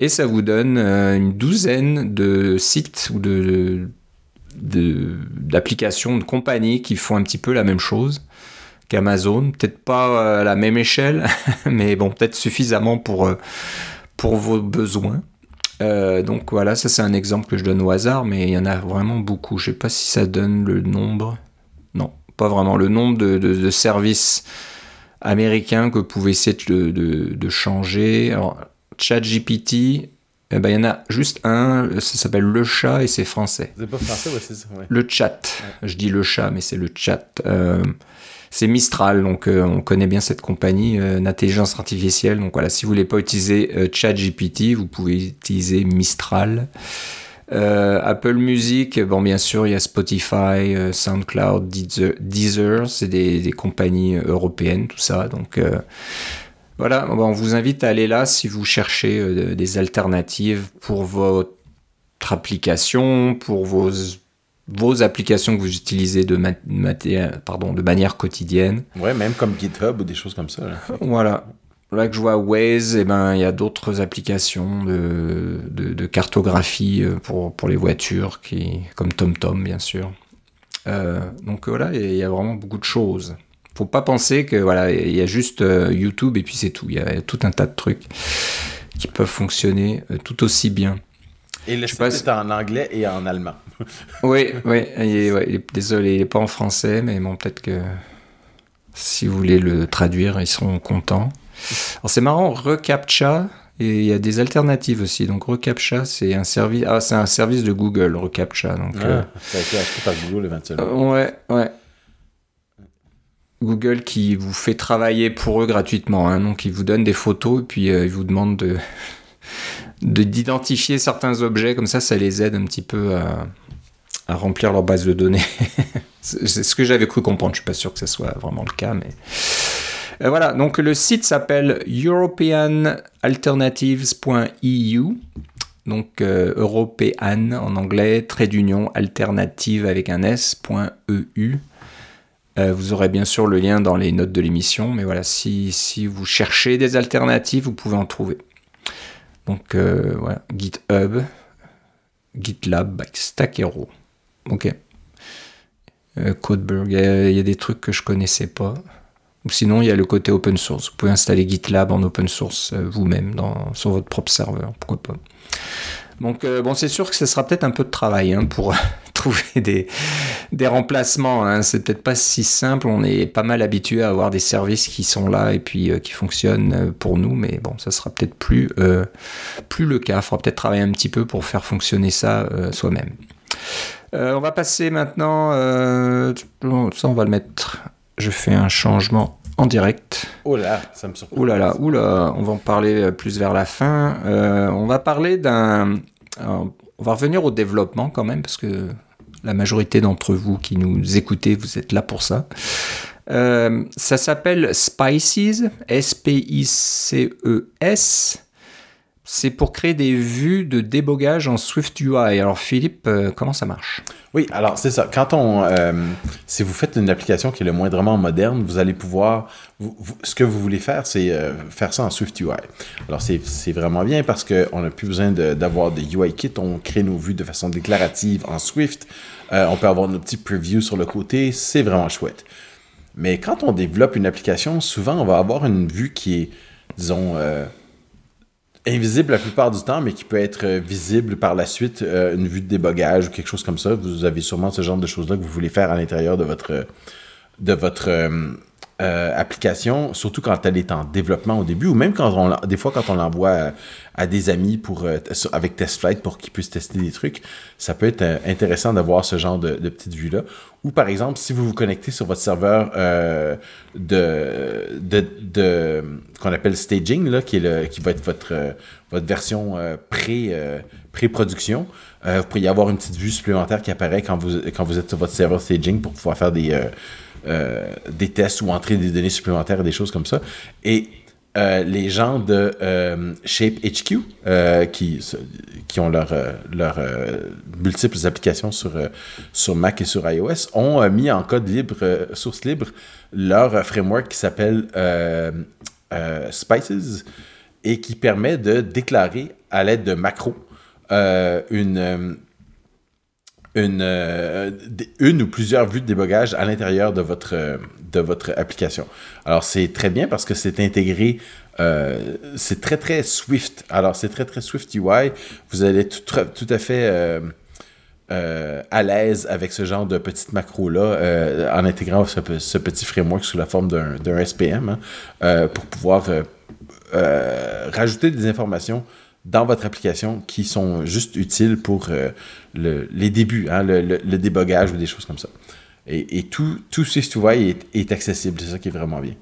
Et ça vous donne euh, une douzaine de sites ou de, de, d'applications, de compagnies qui font un petit peu la même chose qu'Amazon. Peut-être pas à la même échelle, mais bon, peut-être suffisamment pour, pour vos besoins. Euh, donc voilà, ça c'est un exemple que je donne au hasard, mais il y en a vraiment beaucoup. Je sais pas si ça donne le nombre. Non, pas vraiment. Le nombre de, de, de services américains que vous pouvez essayer de, de, de changer. Alors, ChatGPT, eh ben, il y en a juste un, ça s'appelle Le Chat et c'est français. C'est pas français, ouais, c'est ça. Ouais. Le chat. Ouais. Je dis le chat, mais c'est le chat. Euh, c'est Mistral, donc euh, on connaît bien cette compagnie euh, d'intelligence artificielle. Donc voilà, si vous voulez pas utiliser euh, ChatGPT, vous pouvez utiliser Mistral. Euh, Apple Music, bon bien sûr, il y a Spotify, euh, SoundCloud, Deezer, Deezer c'est des, des compagnies européennes, tout ça. Donc euh, voilà, bon, on vous invite à aller là si vous cherchez euh, des alternatives pour votre application, pour vos, vos applications que vous utilisez de, ma- mat- pardon, de manière quotidienne. Ouais, même comme GitHub ou des choses comme ça. Là. Voilà. Là que je vois Waze, eh ben, il y a d'autres applications de, de, de cartographie pour, pour les voitures, qui, comme TomTom, bien sûr. Euh, donc voilà, il y a vraiment beaucoup de choses. Faut pas penser que voilà, il y a juste euh, YouTube et puis c'est tout. Il y a tout un tas de trucs qui peuvent fonctionner euh, tout aussi bien. Et le site est en anglais et en allemand. Oui, oui. Il est, ouais, il est, désolé, il n'est pas en français, mais bon, peut-être que si vous voulez le traduire, ils seront contents. Alors c'est marrant, reCAPTCHA, et il y a des alternatives aussi. Donc reCAPTCHA, c'est un service, ah, c'est un service de Google, reCAPTCHA. Donc, ah, euh... ça a été acheté par Google éventuellement. Euh, ouais, ouais. Google qui vous fait travailler pour eux gratuitement. Hein. Donc ils vous donnent des photos et puis euh, ils vous demandent de, de d'identifier certains objets. Comme ça, ça les aide un petit peu à, à remplir leur base de données. c'est, c'est ce que j'avais cru comprendre. Je suis pas sûr que ce soit vraiment le cas, mais euh, voilà. Donc le site s'appelle european alternatives point e u. Donc euh, European en anglais, trait d'union alternative avec un s point e u. Euh, vous aurez bien sûr le lien dans les notes de l'émission, mais voilà, si, si vous cherchez des alternatives, vous pouvez en trouver. Donc euh, voilà, GitHub, GitLab, Stack Hero. Ok. Euh, Codeberg, il y, y a des trucs que je connaissais pas. Ou sinon, il y a le côté open source. Vous pouvez installer GitLab en open source euh, vous-même dans, sur votre propre serveur, pourquoi pas. Donc euh, bon, c'est sûr que ce sera peut-être un peu de travail hein, pour trouver des, des remplacements. Hein. C'est peut-être pas si simple. On est pas mal habitué à avoir des services qui sont là et puis euh, qui fonctionnent pour nous. Mais bon, ça sera peut-être plus, euh, plus le cas. Il faudra peut-être travailler un petit peu pour faire fonctionner ça euh, soi-même. Euh, on va passer maintenant... Euh, ça, on va le mettre... Je fais un changement en direct. Oh là, ça me surprend. Oh là là, oh là, on va en parler plus vers la fin. Euh, on va parler d'un... Alors, on va revenir au développement quand même, parce que la majorité d'entre vous qui nous écoutez, vous êtes là pour ça. Euh, ça s'appelle Spices, S P I C E S. C'est pour créer des vues de débogage en SwiftUI. Alors Philippe, euh, comment ça marche ? Oui, alors c'est ça. Quand on, euh, si vous faites une application qui est le moindrement moderne, vous allez pouvoir, vous, vous, ce que vous voulez faire, c'est euh, faire ça en SwiftUI. Alors c'est, c'est vraiment bien parce qu'on n'a plus besoin de, d'avoir des U I kits. On crée nos vues de façon déclarative en Swift. Euh, on peut avoir nos petits previews sur le côté. C'est vraiment chouette. Mais quand on développe une application, souvent on va avoir une vue qui est, disons, euh, invisible la plupart du temps, mais qui peut être visible par la suite, euh, une vue de débogage ou quelque chose comme ça. Vous avez sûrement ce genre de choses-là que vous voulez faire à l'intérieur de votre, de votre euh, euh, application, surtout quand elle est en développement au début, ou même quand on, des fois quand on l'envoie à, à des amis pour, euh, avec TestFlight pour qu'ils puissent tester des trucs. Ça peut être euh, intéressant d'avoir ce genre de, de petites vues-là. Ou par exemple, si vous vous connectez sur votre serveur euh, de, de, de qu'on appelle staging, là, qui, est le, qui va être votre, euh, votre version euh, pré, euh, pré-production, euh, vous pourriez avoir une petite vue supplémentaire qui apparaît quand vous, quand vous êtes sur votre serveur staging pour pouvoir faire des, euh, euh, des tests ou entrer des données supplémentaires et des choses comme ça. Et Euh, les gens de euh, Shape H Q euh, qui, qui ont leurs leur, euh, multiples applications sur, euh, sur Mac et sur iOS ont euh, mis en code libre, euh, source libre, leur euh, framework qui s'appelle euh, euh, Spices. et qui permet de déclarer à l'aide de macros euh, une, euh, une, euh, une ou plusieurs vues de débogage à l'intérieur de votre, euh, de votre application. Alors, c'est très bien parce que c'est intégré, euh, c'est très, très Swift. Alors, c'est très, très Swift U I. Vous allez tout, tout à fait... Euh, Euh, à l'aise avec ce genre de petites macros-là, euh, en intégrant ce, ce petit framework sous la forme d'un, d'un S P M, hein, euh, pour pouvoir euh, euh, rajouter des informations dans votre application qui sont juste utiles pour euh, le, les débuts, hein, le, le, le débogage ou des choses comme ça. Et, et tout, tout ce que tu vois est, est accessible, c'est ça qui est vraiment bien.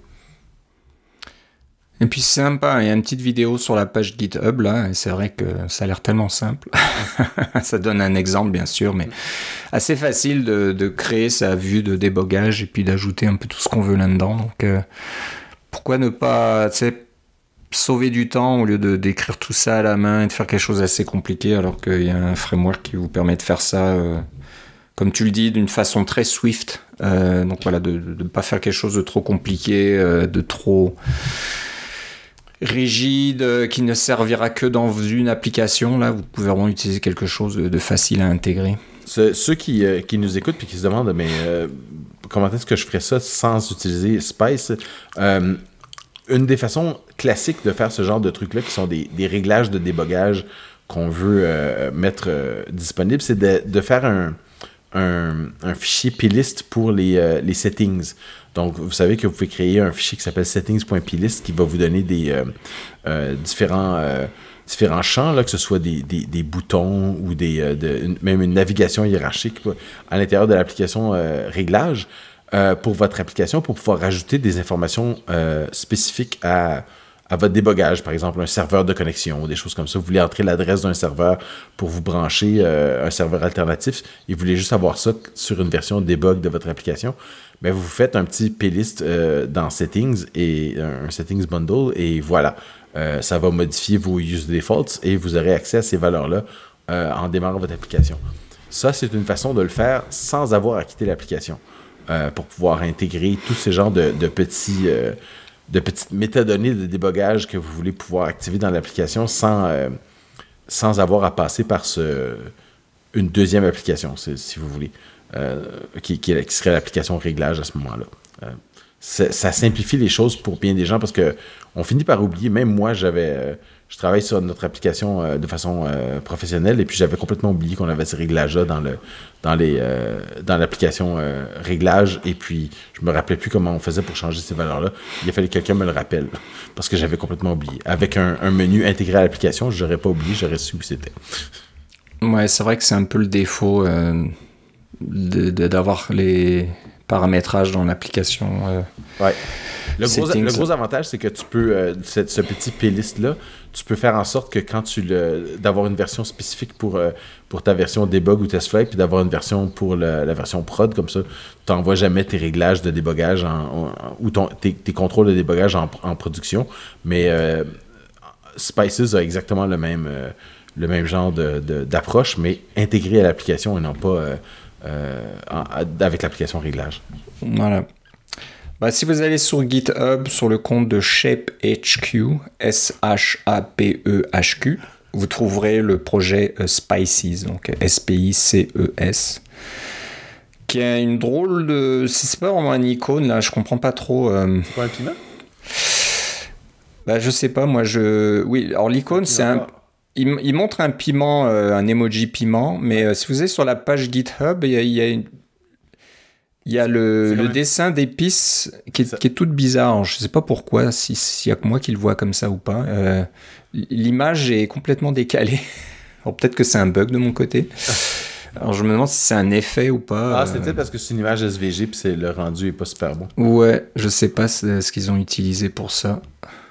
Et puis c'est sympa, il y a une petite vidéo sur la page GitHub, là, et c'est vrai que ça a l'air tellement simple. Ça donne un exemple, bien sûr, mais assez facile de, de créer sa vue de débogage et puis d'ajouter un peu tout ce qu'on veut là-dedans. Donc, euh, pourquoi ne pas, tu sais, sauver du temps au lieu de, d'écrire tout ça à la main et de faire quelque chose d'assez compliqué, alors qu'il y a un framework qui vous permet de faire ça, euh, comme tu le dis, d'une façon très Swift. Euh, donc voilà, de ne pas faire quelque chose de trop compliqué, euh, de trop... rigide, qui ne servira que dans une application. Là, vous pouvez vraiment utiliser quelque chose de, de facile à intégrer. Ce, ceux qui, euh, qui nous écoutent et qui se demandent, mais euh, comment est-ce que je ferais ça sans utiliser Spice? Euh, une des façons classiques de faire ce genre de trucs-là, qui sont des, des réglages de débogage qu'on veut euh, mettre euh, disponibles, c'est de, de faire un, un, un fichier plist pour les, euh, les settings. Donc, vous savez que vous pouvez créer un fichier qui s'appelle settings.plist qui va vous donner des euh, euh, différents, euh, différents champs, là, que ce soit des, des, des boutons ou des, euh, de, une, même une navigation hiérarchique à l'intérieur de l'application euh, réglage euh, pour votre application pour pouvoir rajouter des informations euh, spécifiques à, à votre débogage. Par exemple, un serveur de connexion ou des choses comme ça. Vous voulez entrer l'adresse d'un serveur pour vous brancher euh, un serveur alternatif et vous voulez juste avoir ça sur une version debug de votre application. Ben, vous faites un petit playlist euh, dans Settings et un Settings Bundle et voilà. Euh, ça va modifier vos use defaults et vous aurez accès à ces valeurs-là euh, en démarrant votre application. Ça, c'est une façon de le faire sans avoir à quitter l'application euh, pour pouvoir intégrer tous ces genres de, de, petits, euh, de petites métadonnées de débogage que vous voulez pouvoir activer dans l'application sans, euh, sans avoir à passer par ce, une deuxième application, si vous voulez. Euh, qui, qui, qui serait l'application réglage à ce moment-là. Euh, ça simplifie les choses pour bien des gens parce que on finit par oublier, même moi, j'avais, euh, je travaille sur notre application euh, de façon euh, professionnelle et puis j'avais complètement oublié qu'on avait ces réglages-là dans, le, dans, les, euh, dans l'application euh, réglage et puis je me rappelais plus comment on faisait pour changer ces valeurs-là. Il a fallu que quelqu'un me le rappelle parce que j'avais complètement oublié. Avec un, un menu intégré à l'application, je n'aurais pas oublié, j'aurais su où c'était. Ouais, c'est vrai que c'est un peu le défaut... Euh... De, de, d'avoir les paramétrages dans l'application. Euh, ouais. Le gros, le gros avantage, c'est que tu peux, euh, cette, ce petit playlist-là, tu peux faire en sorte que quand tu le. D'avoir une version spécifique pour, euh, pour ta version debug ou test flight, puis d'avoir une version pour le, la version prod, comme ça, tu n'envoies jamais tes réglages de débogage en, en, ou ton, tes, tes contrôles de débogage en, en production. Mais euh, Spices a exactement le même, euh, le même genre de, de, d'approche, mais intégré à l'application et non pas. Euh, Euh, en, avec l'application réglage. Voilà. Bah, si vous allez sur GitHub, sur le compte de ShapeHQ, S H A P E H Q, vous trouverez le projet euh, Spices, donc S P I C E S, qui a une drôle de... C'est pas vraiment une icône, là, je comprends pas trop... Euh... C'est pas un piment? Bah, je sais pas, moi, je... Oui, alors l'icône, c'est un... Il, il montre un piment, euh, un emoji piment, mais euh, si vous allez sur la page GitHub, il y a, il y a, une, il y a le, le dessin d'épices qui est, qui est tout bizarre. Je ne sais pas pourquoi, s'il si y a que moi qui le vois comme ça ou pas. Euh, l'image est complètement décalée. Alors peut-être que c'est un bug de mon côté. Alors je me demande si c'est un effet ou pas. Ah, c'est peut-être parce que c'est une image S V G et le rendu n'est pas super bon. Ouais, je ne sais pas ce, ce qu'ils ont utilisé pour ça.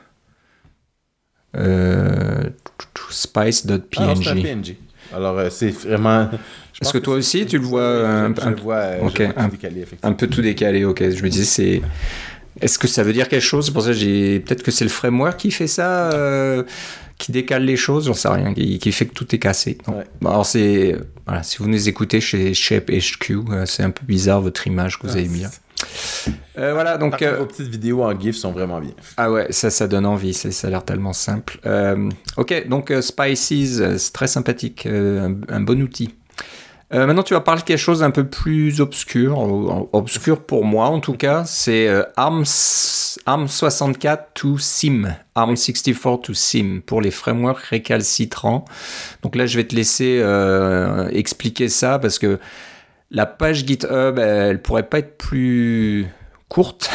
Euh, spice.png. Ah, c'est un P N G. Alors, euh, c'est vraiment... Est-ce que toi aussi, tu le vois un, je, je un, le vois, euh, okay, je le vois tout décalé, effectivement. Un peu tout décalé, ok. Je me disais, c'est... Est-ce que ça veut dire quelque chose? C'est pour ça que j'ai... Peut-être que c'est le framework qui fait ça, euh, qui décale les choses, j'en sais rien, qui, qui fait que tout est cassé. Ouais. Bon, alors, c'est... Voilà, si vous nous écoutez chez ShapeHQ, c'est un peu bizarre, votre image que vous ah, avez mis. Euh, voilà, donc... Par contre, vos petites vidéos en GIF sont vraiment bien. Ah ouais, ça, ça donne envie, ça, ça a l'air tellement simple. Euh, ok, donc uh, Spices, c'est très sympathique, euh, un, un bon outil. Euh, maintenant, tu vas parler de quelque chose d'un peu plus obscur, obscur pour moi en tout cas, c'est euh, ARM, ARM soixante-quatre to Sim, ARM soixante-quatre to Sim, pour les frameworks récalcitrants. Donc là, je vais te laisser euh, expliquer ça, parce que la page GitHub, elle, elle pourrait pas être plus courte.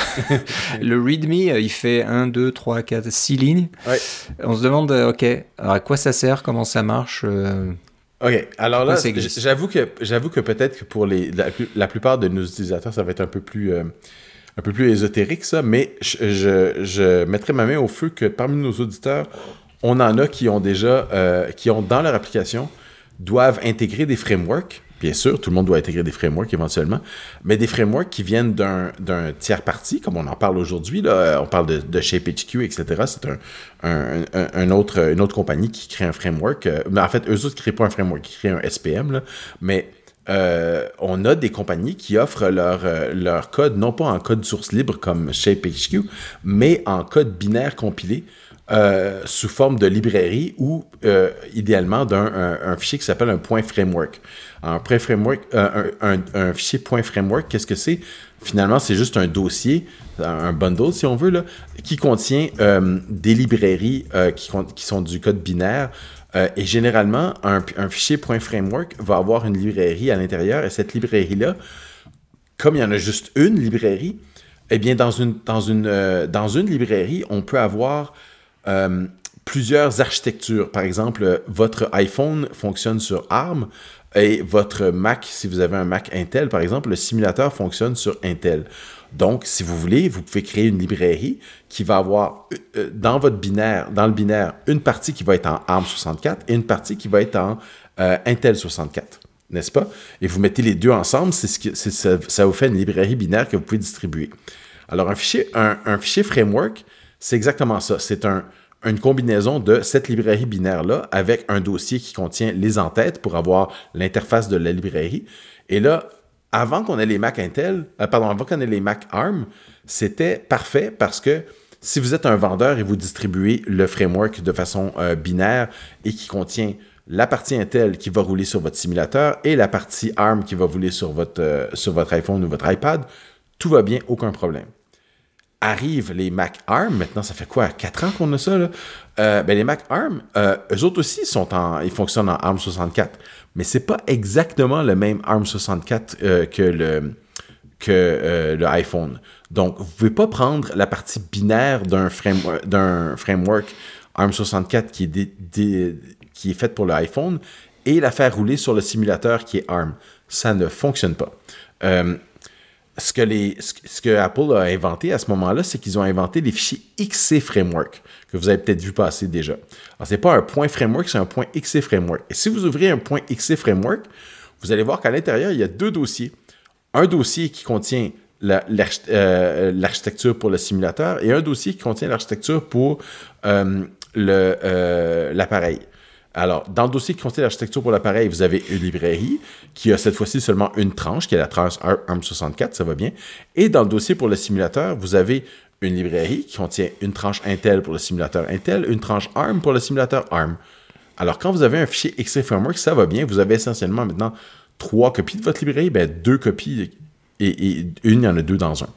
Le README, il fait un, deux, trois, quatre, six lignes. Ouais. On se demande, ok, alors à quoi ça sert, comment ça marche euh... OK. Alors là, j'avoue que, j'avoue que peut-être que pour les, la, la plupart de nos utilisateurs, ça va être un peu plus, euh, un peu plus ésotérique, ça, mais je, je, je mettrai ma main au feu que parmi nos auditeurs, on en a qui ont déjà, euh, qui ont dans leur application, doivent intégrer des frameworks. Bien sûr, tout le monde doit intégrer des frameworks éventuellement, mais des frameworks qui viennent d'un, d'un tiers parti, comme on en parle aujourd'hui. Là, on parle de, de ShapeHQ, et cetera. C'est un, un, un, un autre, une autre compagnie qui crée un framework. Mais en fait, eux autres ne créent pas un framework, ils créent un S P M. Là. Mais euh, on a des compagnies qui offrent leur, leur code, non pas en code source libre comme ShapeHQ, mais en code binaire compilé. Euh, sous forme de librairie ou euh, idéalement d'un un, un fichier qui s'appelle un point framework. Un, point framework euh, un, un, un fichier point framework, qu'est-ce que c'est? Finalement, c'est juste un dossier, un bundle si on veut, là, qui contient euh, des librairies euh, qui, qui sont du code binaire. Euh, et généralement, un, un fichier point framework va avoir une librairie à l'intérieur, et cette librairie-là, comme il y en a juste une librairie, eh bien, dans une, dans une, euh, dans une librairie, on peut avoir Euh, plusieurs architectures. Par exemple, votre iPhone fonctionne sur ARM et votre Mac, si vous avez un Mac Intel, par exemple, le simulateur fonctionne sur Intel. Donc, si vous voulez, vous pouvez créer une librairie qui va avoir euh, dans votre binaire, dans le binaire, une partie qui va être en ARM soixante-quatre et une partie qui va être en euh, Intel soixante-quatre. N'est-ce pas? Et vous mettez les deux ensemble, c'est ce que, c'est, ça, ça vous fait une librairie binaire que vous pouvez distribuer. Alors, un fichier, un, un fichier framework, c'est exactement ça. C'est un, une combinaison de cette librairie binaire-là avec un dossier qui contient les entêtes pour avoir l'interface de la librairie. Et là, avant qu'on ait les Mac Intel, euh, pardon, avant qu'on ait les Mac ARM, c'était parfait parce que si vous êtes un vendeur et vous distribuez le framework de façon euh, binaire et qui contient la partie Intel qui va rouler sur votre simulateur et la partie ARM qui va rouler sur votre, euh, sur votre iPhone ou votre iPad, tout va bien, aucun problème. Arrivent les Mac ARM, maintenant ça fait quoi, quatre ans qu'on a ça là? Euh, ben les Mac ARM, euh, eux autres aussi sont en, ils fonctionnent en ARM soixante-quatre, mais c'est pas exactement le même ARM soixante-quatre euh, que le que euh, le iPhone. Donc vous pouvez pas prendre la partie binaire d'un framework, d'un framework ARM soixante-quatre qui est dé, dé, qui est faite pour l'iPhone et la faire rouler sur le simulateur qui est ARM. Ça ne fonctionne pas. Euh, Ce que, les, ce que Apple a inventé à ce moment-là, c'est qu'ils ont inventé les fichiers X C Framework, que vous avez peut-être vu passer déjà. Alors, ce n'est pas un point framework, c'est un point X C Framework. Et si vous ouvrez un point X C Framework, vous allez voir qu'à l'intérieur, il y a deux dossiers. Un dossier qui contient la, l'arch, euh, l'architecture pour le simulateur et un dossier qui contient l'architecture pour euh, le, euh, l'appareil. Alors, dans le dossier qui contient l'architecture pour l'appareil, vous avez une librairie qui a cette fois-ci seulement une tranche, qui est la tranche ARM soixante-quatre, ça va bien. Et dans le dossier pour le simulateur, vous avez une librairie qui contient une tranche Intel pour le simulateur Intel, une tranche ARM pour le simulateur ARM. Alors, quand vous avez un fichier X C Framework, ça va bien. Vous avez essentiellement maintenant trois copies de votre librairie, bien deux copies et, et une, il y en a deux dans un.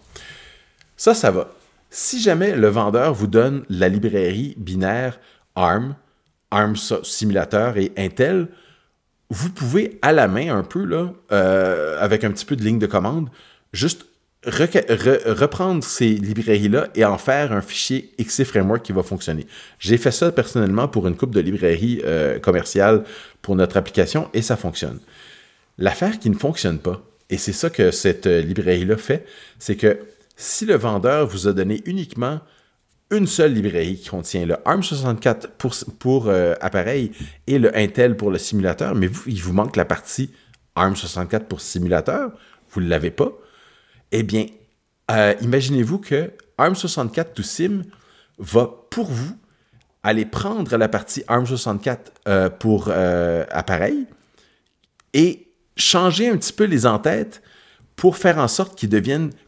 Ça, ça va. Si jamais le vendeur vous donne la librairie binaire ARM, ARM Simulateur et Intel, vous pouvez à la main un peu, là, euh, avec un petit peu de ligne de commande, juste reca- re- reprendre ces librairies-là et en faire un fichier X C Framework qui va fonctionner. J'ai fait ça personnellement pour une couple de librairies euh, commerciales pour notre application et ça fonctionne. L'affaire qui ne fonctionne pas, et c'est ça que cette librairie-là fait, c'est que si le vendeur vous a donné uniquement une seule librairie qui contient le ARM soixante-quatre pour, pour euh, appareil et le Intel pour le simulateur, mais vous, il vous manque la partie ARM soixante-quatre pour simulateur, vous ne l'avez pas, eh bien, euh, imaginez-vous que ARM soixante-quatre to Sim va pour vous aller prendre la partie ARM soixante-quatre euh, pour euh, appareil et changer un petit peu les entêtes pour faire en sorte qu'ils deviennent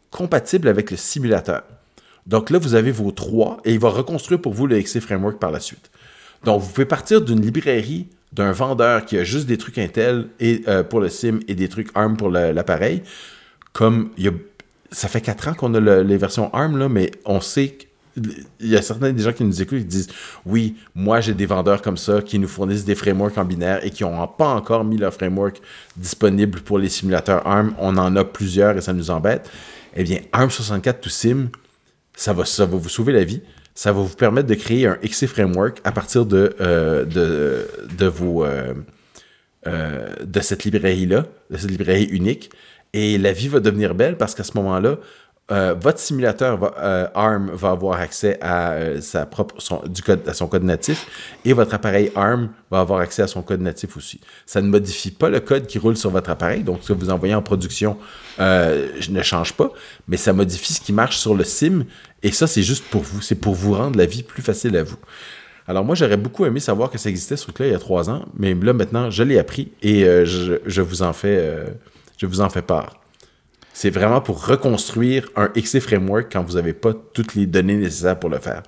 compatible avec le simulateur. Donc là, vous avez vos trois et il va reconstruire pour vous le X C Framework par la suite. Donc, vous pouvez partir d'une librairie d'un vendeur qui a juste des trucs Intel et, euh, pour le sim et des trucs A R M pour le, l'appareil. Comme il y a, ça fait quatre ans qu'on a le, les versions A R M, là, mais on sait qu'il y a certains des gens qui nous écoutent qui disent « Oui, moi j'ai des vendeurs comme ça qui nous fournissent des frameworks en binaire et qui n'ont pas encore mis leur framework disponible pour les simulateurs A R M. On en a plusieurs et ça nous embête. » Eh bien, A R M soixante-quatre to Sim, ça va, ça va vous sauver la vie. Ça va vous permettre de créer un X C Framework à partir de, euh, de, de, vos, euh, euh, de cette librairie-là, de cette librairie unique. Et la vie va devenir belle parce qu'à ce moment-là, euh, votre simulateur va, euh, A R M va avoir accès à, euh, sa propre, son, du code, à son code natif et votre appareil A R M va avoir accès à son code natif aussi. Ça ne modifie pas le code qui roule sur votre appareil, donc ce que vous envoyez en production euh, ne change pas, mais ça modifie ce qui marche sur le sim et ça, c'est juste pour vous. C'est pour vous rendre la vie plus facile à vous. Alors moi, j'aurais beaucoup aimé savoir que ça existait ce truc-là il y a trois ans, mais là, maintenant, je l'ai appris et euh, je, je, vous en fais, euh, je vous en fais part. C'est vraiment pour reconstruire un X C Framework quand vous n'avez pas toutes les données nécessaires pour le faire.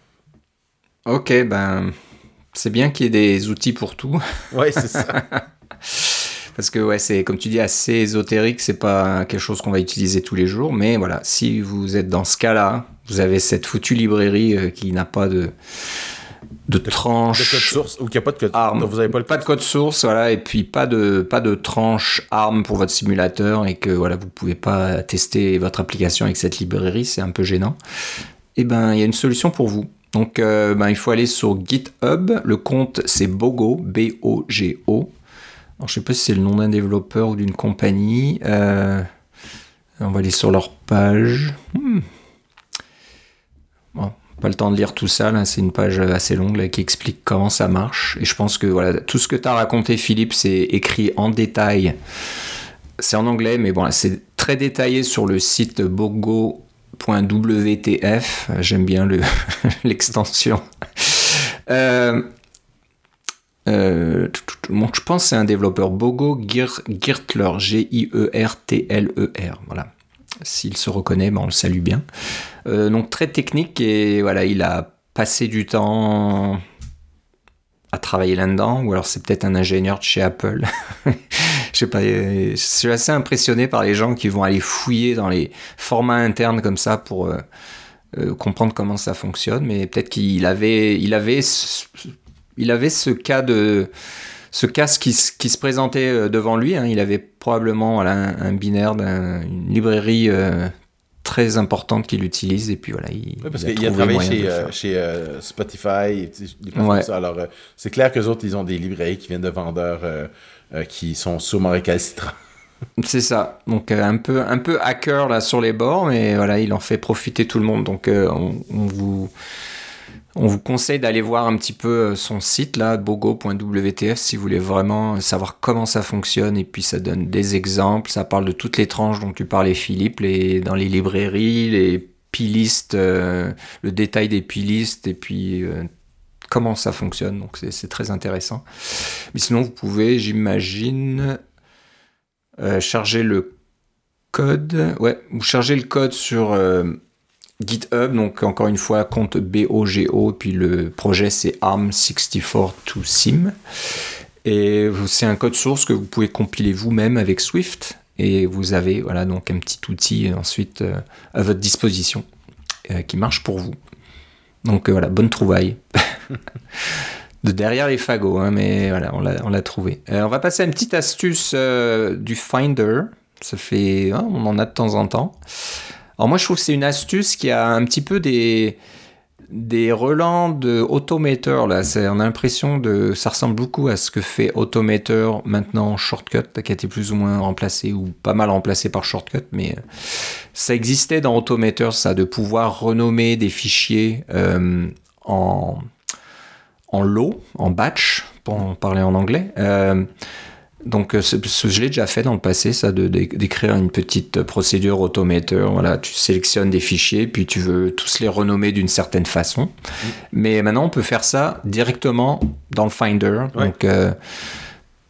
Ok, ben, c'est bien qu'il y ait des outils pour tout. Oui, c'est ça. Parce que, ouais, c'est, comme tu dis, assez ésotérique, c'est pas quelque chose qu'on va utiliser tous les jours, mais voilà, si vous êtes dans ce cas-là, vous avez cette foutue librairie euh, qui n'a pas de... de tranche de code source ou qu'il n'y a pas de code A R M. Donc vous avez pas, le pas de code source, voilà, et puis pas de pas de tranche A R M pour votre simulateur et que voilà vous pouvez pas tester votre application avec cette librairie, c'est un peu gênant. Et ben il y a une solution pour vous. Donc euh, ben il faut aller sur GitHub. Le compte c'est Bogo, B O G O. Alors, je sais pas si c'est le nom d'un développeur ou d'une compagnie. Euh, on va aller sur leur page. Hmm. Bon. Pas le temps de lire tout ça, là. C'est une page assez longue là, qui explique comment ça marche. Et je pense que voilà, tout ce que tu as raconté, Philippe, c'est écrit en détail. C'est en anglais, mais bon, là, c'est très détaillé sur le site bogo point w t f. J'aime bien le l'extension. Euh, euh, bon, je pense que c'est un développeur Bogo Girtler, G I E R T L E R. Voilà. S'il se reconnaît, ben on le salue bien. Euh, donc très technique et voilà, il a passé du temps à travailler là-dedans, ou alors c'est peut-être un ingénieur de chez Apple. Je sais pas, je suis assez impressionné par les gens qui vont aller fouiller dans les formats internes comme ça pour euh, euh, comprendre comment ça fonctionne, mais peut-être qu'il avait, il avait, ce, il avait ce cas de... Ce casque qui, qui se présentait devant lui, hein, il avait probablement voilà, un, un binaire, un, une librairie euh, très importante qu'il utilise, et puis voilà, il, oui, parce il a qu'il a travaillé chez, euh, chez euh, Spotify, et des ouais. ça. Alors, euh, c'est clair qu'eux autres, ils ont des librairies qui viennent de vendeurs euh, euh, qui sont sûrement récalcitrants. C'est ça, donc euh, un peu, un peu hacker là sur les bords, mais voilà, il en fait profiter tout le monde, donc euh, on, on vous... On vous conseille d'aller voir un petit peu son site, là, bogo point w t f, si vous voulez vraiment savoir comment ça fonctionne. Et puis, ça donne des exemples. Ça parle de toutes les tranches dont tu parlais, Philippe, les, dans les librairies, les playlists, euh, le détail des playlists, et puis euh, comment ça fonctionne. Donc, c'est, c'est très intéressant. Mais sinon, vous pouvez, j'imagine, euh, charger le code. Ouais, vous chargez le code sur... Euh, GitHub, donc encore une fois, compte B O G O, et puis le projet c'est A R M soixante-quatre to Sim. Et c'est un code source que vous pouvez compiler vous-même avec Swift, et vous avez voilà, donc un petit outil ensuite euh, à votre disposition euh, qui marche pour vous. Donc euh, voilà, bonne trouvaille. De derrière les fagots, hein, mais voilà, on l'a, on l'a trouvé. Euh, on va passer à une petite astuce euh, du Finder. Ça fait, hein, on en a de temps en temps. Alors moi, je trouve que c'est une astuce qui a un petit peu des, des relents de Automator. Là. C'est, on a l'impression de... Ça ressemble beaucoup à ce que fait Automator maintenant Shortcut, qui a été plus ou moins remplacé, ou pas mal remplacé par Shortcut, mais ça existait dans Automator, ça, de pouvoir renommer des fichiers euh, en, en lot, en batch, pour en parler en anglais. Euh, Donc, ce, ce, je l'ai déjà fait dans le passé, ça, de, de, d'écrire une petite procédure Automator. Voilà, tu sélectionnes des fichiers, puis tu veux tous les renommer d'une certaine façon. Mmh. Mais maintenant, on peut faire ça directement dans le Finder. Ouais. Donc, euh,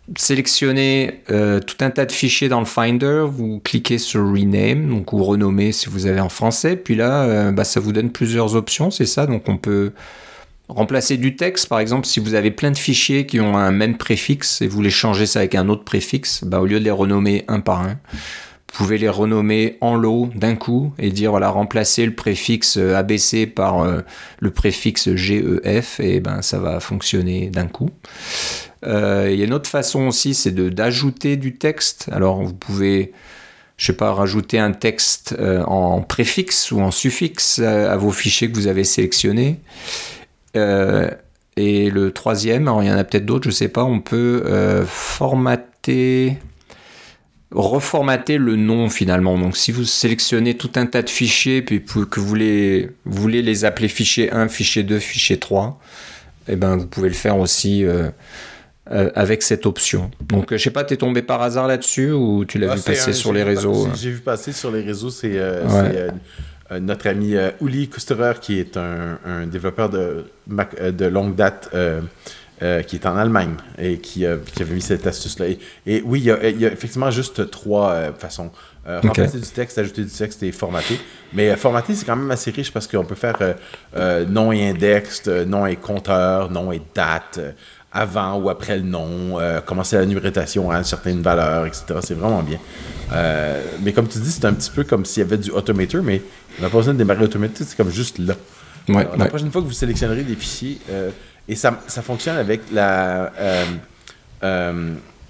sélectionnez euh, tout un tas de fichiers dans le Finder, vous cliquez sur Rename, donc ou renommer si vous avez en français, puis là, euh, bah, ça vous donne plusieurs options, c'est ça, donc on peut remplacer du texte, par exemple, si vous avez plein de fichiers qui ont un même préfixe et vous voulez changer ça avec un autre préfixe, bah, au lieu de les renommer un par un, vous pouvez les renommer en lot d'un coup et dire voilà, remplacer le préfixe A B C par euh, le préfixe G E F et ben ça va fonctionner d'un coup. Euh, il y a une autre façon aussi, c'est de, d'ajouter du texte. Alors vous pouvez, je sais pas, rajouter un texte euh, en préfixe ou en suffixe à, à vos fichiers que vous avez sélectionnés. Euh, et le troisième, alors il y en a peut-être d'autres, je sais pas, on peut euh, formater, reformater le nom finalement. Donc si vous sélectionnez tout un tas de fichiers, puis que vous voulez, vous voulez les appeler fichier un, fichier deux, fichier trois, eh ben vous pouvez le faire aussi euh, euh, avec cette option. Donc je sais pas, t'es tombé par hasard là-dessus ou tu l'as ah, vu passer un, sur les réseaux? J'ai, j'ai vu passer sur les réseaux, c'est... Euh, ouais. c'est euh, Euh, notre ami euh, Uli Kusterer, qui est un, un développeur de, Mac, euh, de longue date, euh, euh, qui est en Allemagne, et qui, euh, qui avait mis cette astuce-là. Et, et oui, il y, a, il y a effectivement juste trois euh, façons. Euh, remplacer okay. du texte, ajouter du texte et formater. Mais euh, formater, c'est quand même assez riche parce qu'on peut faire euh, euh, nom et index, euh, nom et compteur, nom et date, euh, avant ou après le nom, euh, commencer la numérotation à une certaine valeur, et cetera. C'est vraiment bien. Euh, mais comme tu dis, c'est un petit peu comme s'il y avait du Automator, mais on n'a pas besoin de démarrer Automator, c'est comme juste là. Ouais, Alors, la ouais. prochaine fois que vous sélectionnerez des fichiers, euh, et ça, ça fonctionne avec la... Euh, euh,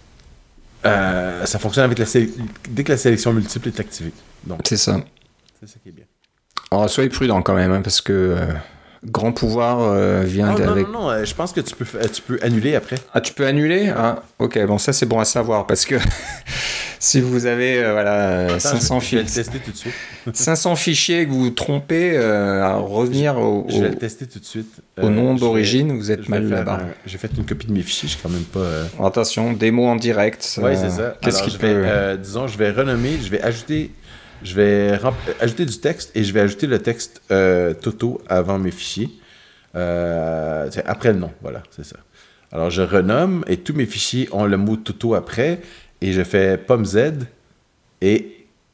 euh, ça fonctionne avec la sé- dès que la sélection multiple est activée. Donc, c'est ça. C'est ça qui est bien. Alors, soyez prudent quand même, hein, parce que... Euh... grand pouvoir euh, vient oh, d'avec... Non, non, non, euh, je pense que tu peux, tu peux annuler après. Ah, tu peux annuler? Ah, ok, bon, ça c'est bon à savoir, parce que si vous avez euh, voilà, Attends, cinq cents je, je vais le tester tout de suite. cinq cents fichiers et que vous vous trompez euh, à revenir au, je vais le tester tout de suite. au nom euh, d'origine, vais, vous êtes mal là-bas. Un, j'ai fait une copie de mes fichiers, je suis quand même pas... Euh... Attention, démo en direct. Oui, euh, c'est ça. Qu'est-ce Alors, qui je peut... vais, euh, disons, je vais renommer, je vais ajouter... Je vais rem- ajouter du texte et je vais ajouter le texte euh, Toto avant mes fichiers. Euh, après le nom, voilà, c'est ça. Alors, je renomme et tous mes fichiers ont le mot Toto après et je fais pomme Z et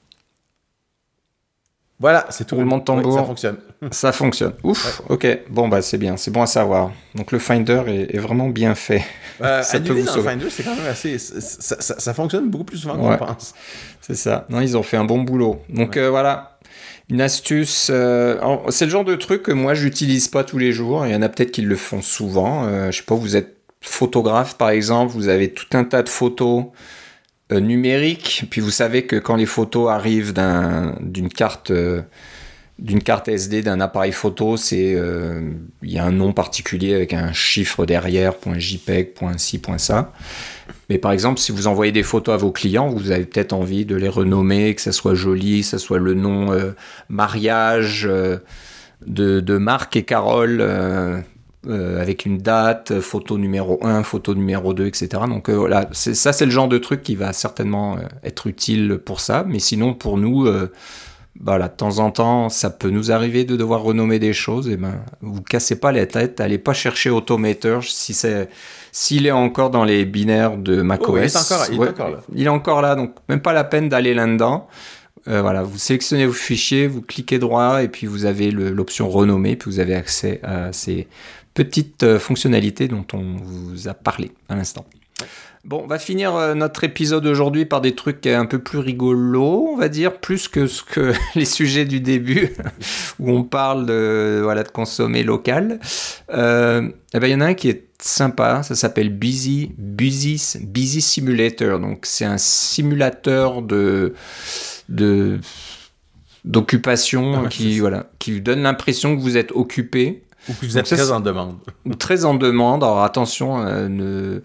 voilà, c'est tout. Roulement de tambour. Ouais, ça fonctionne. Ça fonctionne. Ouf, ouais. Ok. Bon, bah c'est bien, c'est bon à savoir. Donc le Finder est, est vraiment bien fait. Euh, ça peut vous dans sauver. Le Finder, c'est quand même assez... Ça, ça, ça fonctionne beaucoup plus souvent qu'on ouais. pense. C'est ça. Non, ils ont fait un bon boulot. Donc ouais. euh, voilà. Une astuce, euh, c'est le genre de truc que moi j'utilise pas tous les jours. Il y en a peut-être qui le font souvent. Euh, je sais pas, vous êtes photographe par exemple, vous avez tout un tas de photos euh, numériques, puis vous savez que quand les photos arrivent d'un, d'une carte, euh, d'une carte S D d'un appareil photo, c'est euh, il y a un nom particulier avec un chiffre derrière, .jpeg, .ci, .ça. Mais par exemple, si vous envoyez des photos à vos clients, vous avez peut-être envie de les renommer, que ça soit joli, que ça soit le nom euh, mariage euh, de, de Marc et Carole, euh, euh, avec une date, photo numéro un, photo numéro deux, et cetera. Donc euh, voilà, c'est, ça c'est le genre de truc qui va certainement euh, être utile pour ça. Mais sinon, pour nous, euh, bah, là, de temps en temps, ça peut nous arriver de devoir renommer des choses. Et ben, vous cassez pas la tête, allez pas chercher Automator si c'est... S'il est encore dans les binaires de macOS, oh, il est encore, il est ouais, encore là. Il est encore là, donc même pas la peine d'aller là-dedans. Euh, voilà, vous sélectionnez vos fichiers, vous cliquez droit et puis vous avez le, l'option renommer, puis vous avez accès à ces petites euh, fonctionnalités dont on vous a parlé à l'instant. Bon, on va finir euh, notre épisode aujourd'hui par des trucs un peu plus rigolos, on va dire, plus que ce que les sujets du début, où on parle de, voilà, de consommer local. Euh, eh ben, y en a un qui est sympa, ça s'appelle Busy, Busy, Busy Simulator. Donc, c'est un simulateur de, de, d'occupation ah, qui, voilà, qui donne l'impression que vous êtes occupé. Ou que vous êtes Donc, très ça, en demande. Ou très en demande. Alors, attention, euh, ne...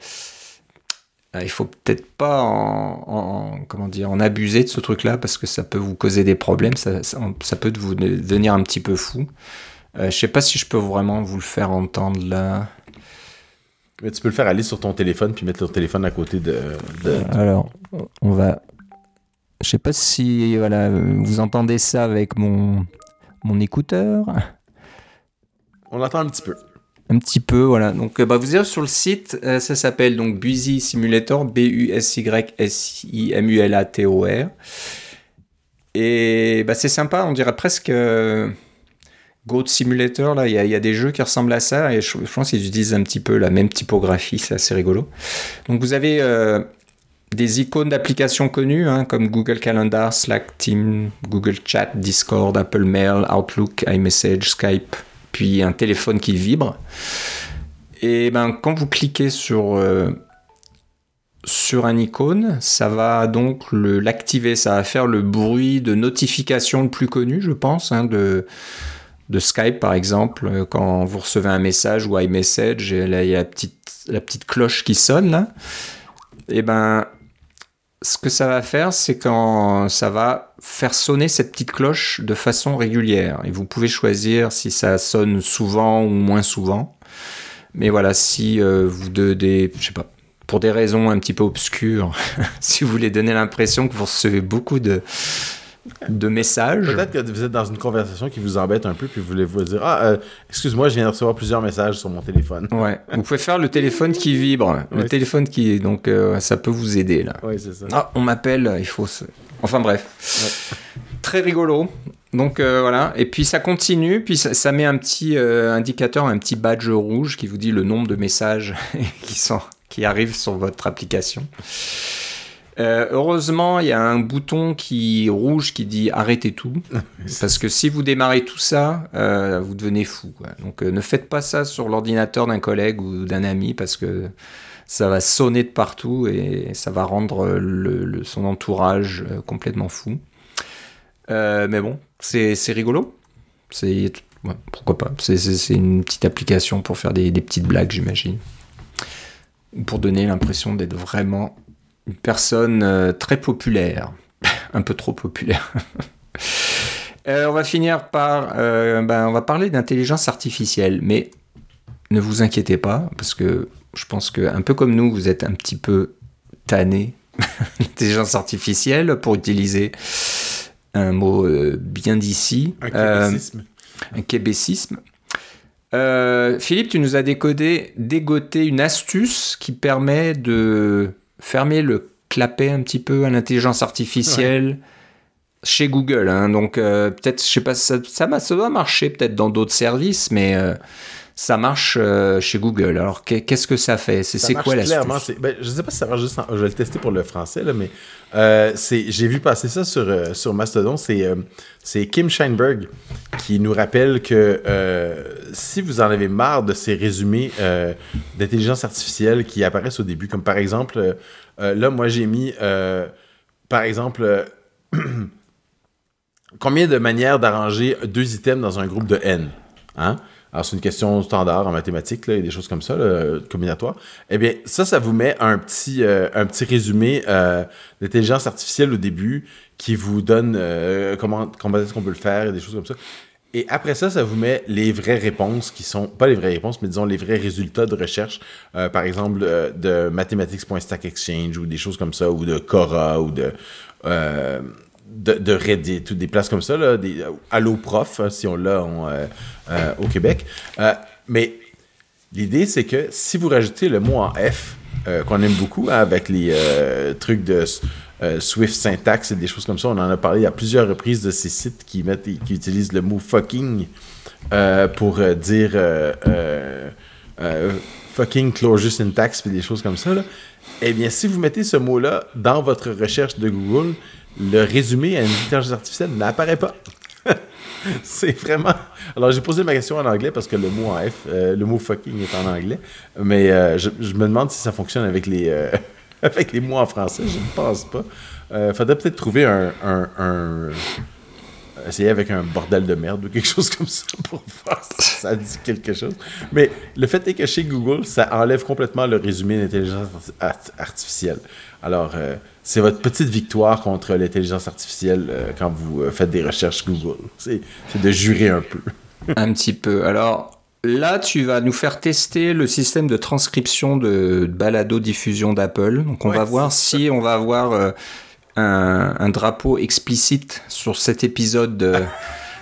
il faut peut-être pas en, en, comment dire, en abuser de ce truc-là parce que ça peut vous causer des problèmes, ça, ça, ça peut vous devenir un petit peu fou. Euh, je sais pas si je peux vraiment vous le faire entendre là. Mais tu peux le faire aller sur ton téléphone puis mettre ton téléphone à côté de... de... Euh, alors, on va... Je sais pas si voilà, vous entendez ça avec mon, mon écouteur. On l'entend un petit peu. Un petit peu, voilà. Donc, bah, vous irez sur le site, euh, ça s'appelle donc Busy Simulator, B U S Y S I M U L A T O R. Et bah, c'est sympa, on dirait presque euh, Goat Simulator, là, il y, y a des jeux qui ressemblent à ça, et je, je pense qu'ils utilisent un petit peu la même typographie, c'est assez rigolo. Donc, vous avez euh, des icônes d'applications connues, hein, comme Google Calendar, Slack, Teams, Google Chat, Discord, Apple Mail, Outlook, iMessage, Skype, puis un téléphone qui vibre. Et ben, quand vous cliquez sur, euh, sur un icône, ça va donc le, l'activer. Ça va faire le bruit de notification le plus connu, je pense, hein, de, de Skype, par exemple. Quand vous recevez un message ou iMessage, et là, il y a la petite, la petite cloche qui sonne, là. Et ben, ce que ça va faire, c'est quand ça va faire sonner cette petite cloche de façon régulière. Et vous pouvez choisir si ça sonne souvent ou moins souvent. Mais voilà, si euh, vous de, des, je sais pas, pour des raisons un petit peu obscures, si vous voulez donner l'impression que vous recevez beaucoup de, de messages. Peut-être que vous êtes dans une conversation qui vous embête un peu, puis vous voulez vous dire « Ah, euh, excuse-moi, je viens de recevoir plusieurs messages sur mon téléphone. » Ouais, vous pouvez faire le téléphone qui vibre. Le ouais. téléphone qui... Donc, euh, ça peut vous aider, là. Oui, c'est ça. Ah, on m'appelle, il faut... Se... Enfin, bref. Ouais. Très rigolo. Donc, euh, voilà. Et puis, ça continue. Puis, ça, ça met un petit euh, indicateur, un petit badge rouge qui vous dit le nombre de messages qui, sont, qui arrivent sur votre application. Euh, heureusement, il y a un bouton qui rouge qui dit arrêtez tout, parce que si vous démarrez tout ça, euh, vous devenez fou, quoi. Donc euh, ne faites pas ça sur l'ordinateur d'un collègue ou d'un ami, parce que ça va sonner de partout et ça va rendre le, le, son entourage euh, complètement fou. Euh, mais bon, c'est, c'est rigolo. C'est, ouais, pourquoi pas. C'est, c'est, c'est une petite application pour faire des, des petites blagues, j'imagine, ou pour donner l'impression d'être vraiment une personne euh, très populaire, un peu trop populaire. euh, on va finir par, euh, ben, on va parler d'intelligence artificielle, mais ne vous inquiétez pas, parce que je pense que un peu comme nous, vous êtes un petit peu tannés d'intelligence artificielle, pour utiliser un mot euh, bien d'ici. Un québécisme. Euh, un québécisme. Euh, Philippe, tu nous as décodé, dégoté une astuce qui permet de fermer le clapet un petit peu à l'intelligence artificielle ouais. chez Google. Hein. Donc, euh, peut-être, je sais pas, ça, ça, ça doit marcher peut-être dans d'autres services, mais euh, ça marche euh, chez Google. Alors, qu'est-ce que ça fait? C'est, ça c'est quoi l'astuce? C'est, ben, je ne sais pas si ça marche juste en, je vais le tester pour le français, là, mais euh, c'est, j'ai vu passer ça sur, euh, sur Mastodon. C'est, euh, c'est Kim Scheinberg qui nous rappelle que euh, si vous en avez marre de ces résumés euh, d'intelligence artificielle qui apparaissent au début, comme par exemple, euh, euh, là, moi, j'ai mis, euh, par exemple, euh, combien de manières d'arranger deux items dans un groupe de N? Hein? Alors, c'est une question standard en mathématiques, là, et des choses comme ça, là, combinatoires. Eh bien, ça, ça vous met un petit, euh, un petit résumé euh, d'intelligence artificielle au début qui vous donne euh, comment, comment est-ce qu'on peut le faire et des choses comme ça. Et après ça, ça vous met les vraies réponses qui sont, pas les vraies réponses, mais disons les vrais résultats de recherche, euh, par exemple euh, de mathematics point stack exchange ou des choses comme ça, ou de Quora ou de... Euh, De, de Reddit, ou des places comme ça, là, des euh, AlloProf, si on l'a on, euh, euh, au Québec. Euh, mais l'idée, c'est que si vous rajoutez le mot en F, euh, qu'on aime beaucoup, hein, avec les euh, trucs de euh, Swift syntaxe et des choses comme ça, on en a parlé à plusieurs reprises de ces sites qui, mettent, qui utilisent le mot fucking euh, pour euh, dire euh, euh, euh, fucking closure syntax et des choses comme ça. Là. Eh bien, si vous mettez ce mot-là dans votre recherche de Google, le résumé à une intelligence artificielle n'apparaît pas. C'est vraiment... Alors, j'ai posé ma question en anglais parce que le mot en F, euh, le mot fucking est en anglais, mais euh, je, je me demande si ça fonctionne avec les, euh, avec les mots en français. Je ne pense pas. Il euh, faudrait peut-être trouver un, un, un... essayer avec un bordel de merde ou quelque chose comme ça pour voir si ça dit quelque chose. Mais le fait est que chez Google, ça enlève complètement le résumé d'intelligence art- artificielle. Alors, euh, c'est votre petite victoire contre l'intelligence artificielle euh, quand vous euh, faites des recherches Google. C'est, c'est de jurer un peu. Un petit peu. Alors, là, tu vas nous faire tester le système de transcription de balado-diffusion d'Apple. Donc, on ouais, va voir si on va avoir... Euh, Un, un drapeau explicite sur cet épisode de...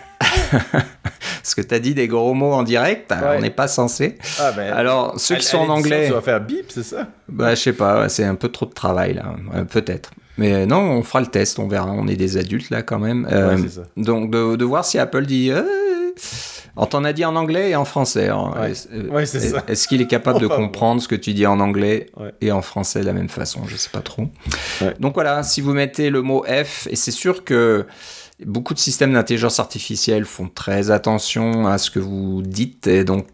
Parce que tu as dit des gros mots en direct, ouais. on n'est pas censé. Ah ben, alors, ceux qui sont en anglais... Tu vas faire bip, c'est ça? Bah, je sais pas, c'est un peu trop de travail, là. Euh, peut-être. Mais non, on fera le test, on verra. On est des adultes, là, quand même. Euh, ouais, c'est ça. Donc, de, de voir si Apple dit... Euh... Alors, t'en as dit en anglais et en français. Alors, ouais. Est-ce, ouais, c'est est, ça. Est-ce qu'il est capable de comprendre ce que tu dis en anglais ouais. et en français de la même façon? Je sais pas trop. Ouais. Donc, voilà, si vous mettez le mot F, et c'est sûr que beaucoup de systèmes d'intelligence artificielle font très attention à ce que vous dites, et donc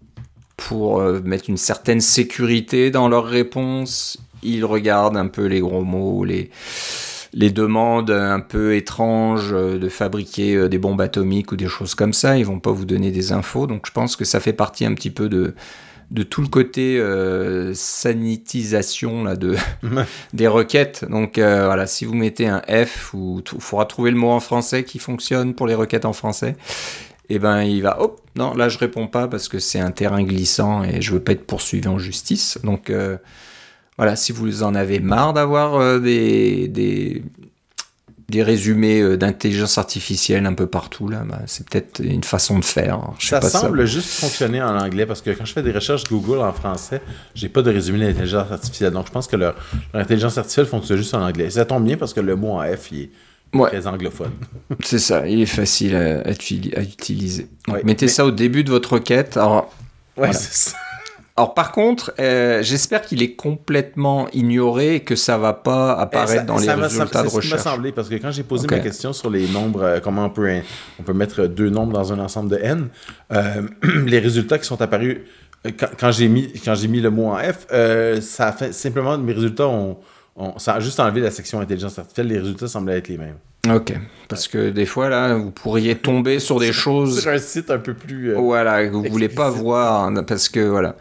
pour euh, mettre une certaine sécurité dans leurs réponses, ils regardent un peu les gros mots, les, les demandes un peu étranges de fabriquer des bombes atomiques ou des choses comme ça. Ils vont pas vous donner des infos, donc je pense que ça fait partie un petit peu de, de tout le côté euh, sanitisation là, de, des requêtes. Donc euh, voilà, si vous mettez un F, il faudra trouver le mot en français qui fonctionne pour les requêtes en français. Et ben il va, hop, non, là je réponds pas parce que c'est un terrain glissant et je veux pas être poursuivi en justice. Donc euh, voilà, si vous en avez marre d'avoir euh, des, des, des résumés euh, d'intelligence artificielle un peu partout, là, bah, c'est peut-être une façon de faire. Je sais ça pas semble ça... juste fonctionner en anglais parce que quand je fais des recherches Google en français, j'ai pas de résumé d'intelligence artificielle. Donc je pense que leur, leur intelligence artificielle fonctionne juste en anglais. Et ça tombe bien parce que le mot en F, il est ouais. très anglophone. C'est ça, il est facile à, à, à utiliser. Donc, ouais, mettez mais... ça au début de votre requête. Alors, ouais, voilà. c'est ça. Alors par contre, euh, j'espère qu'il est complètement ignoré et que ça va pas apparaître ça, dans ça les résultats de recherche. C'est ce qui m'a semblé, parce que quand j'ai posé okay. ma question sur les nombres, euh, comment on peut, on peut mettre deux nombres dans un ensemble de n, euh, les résultats qui sont apparus, euh, quand, quand, j'ai mis, quand j'ai mis le mot en F, euh, ça a fait simplement, mes résultats ont, ont, ça a juste enlevé la section intelligence artificielle, les résultats semblaient être les mêmes. Ok, parce ouais. que des fois, là, vous pourriez tomber sur des choses... Sur un site un peu plus... Euh, voilà, que vous ne voulez pas voir, parce que, voilà...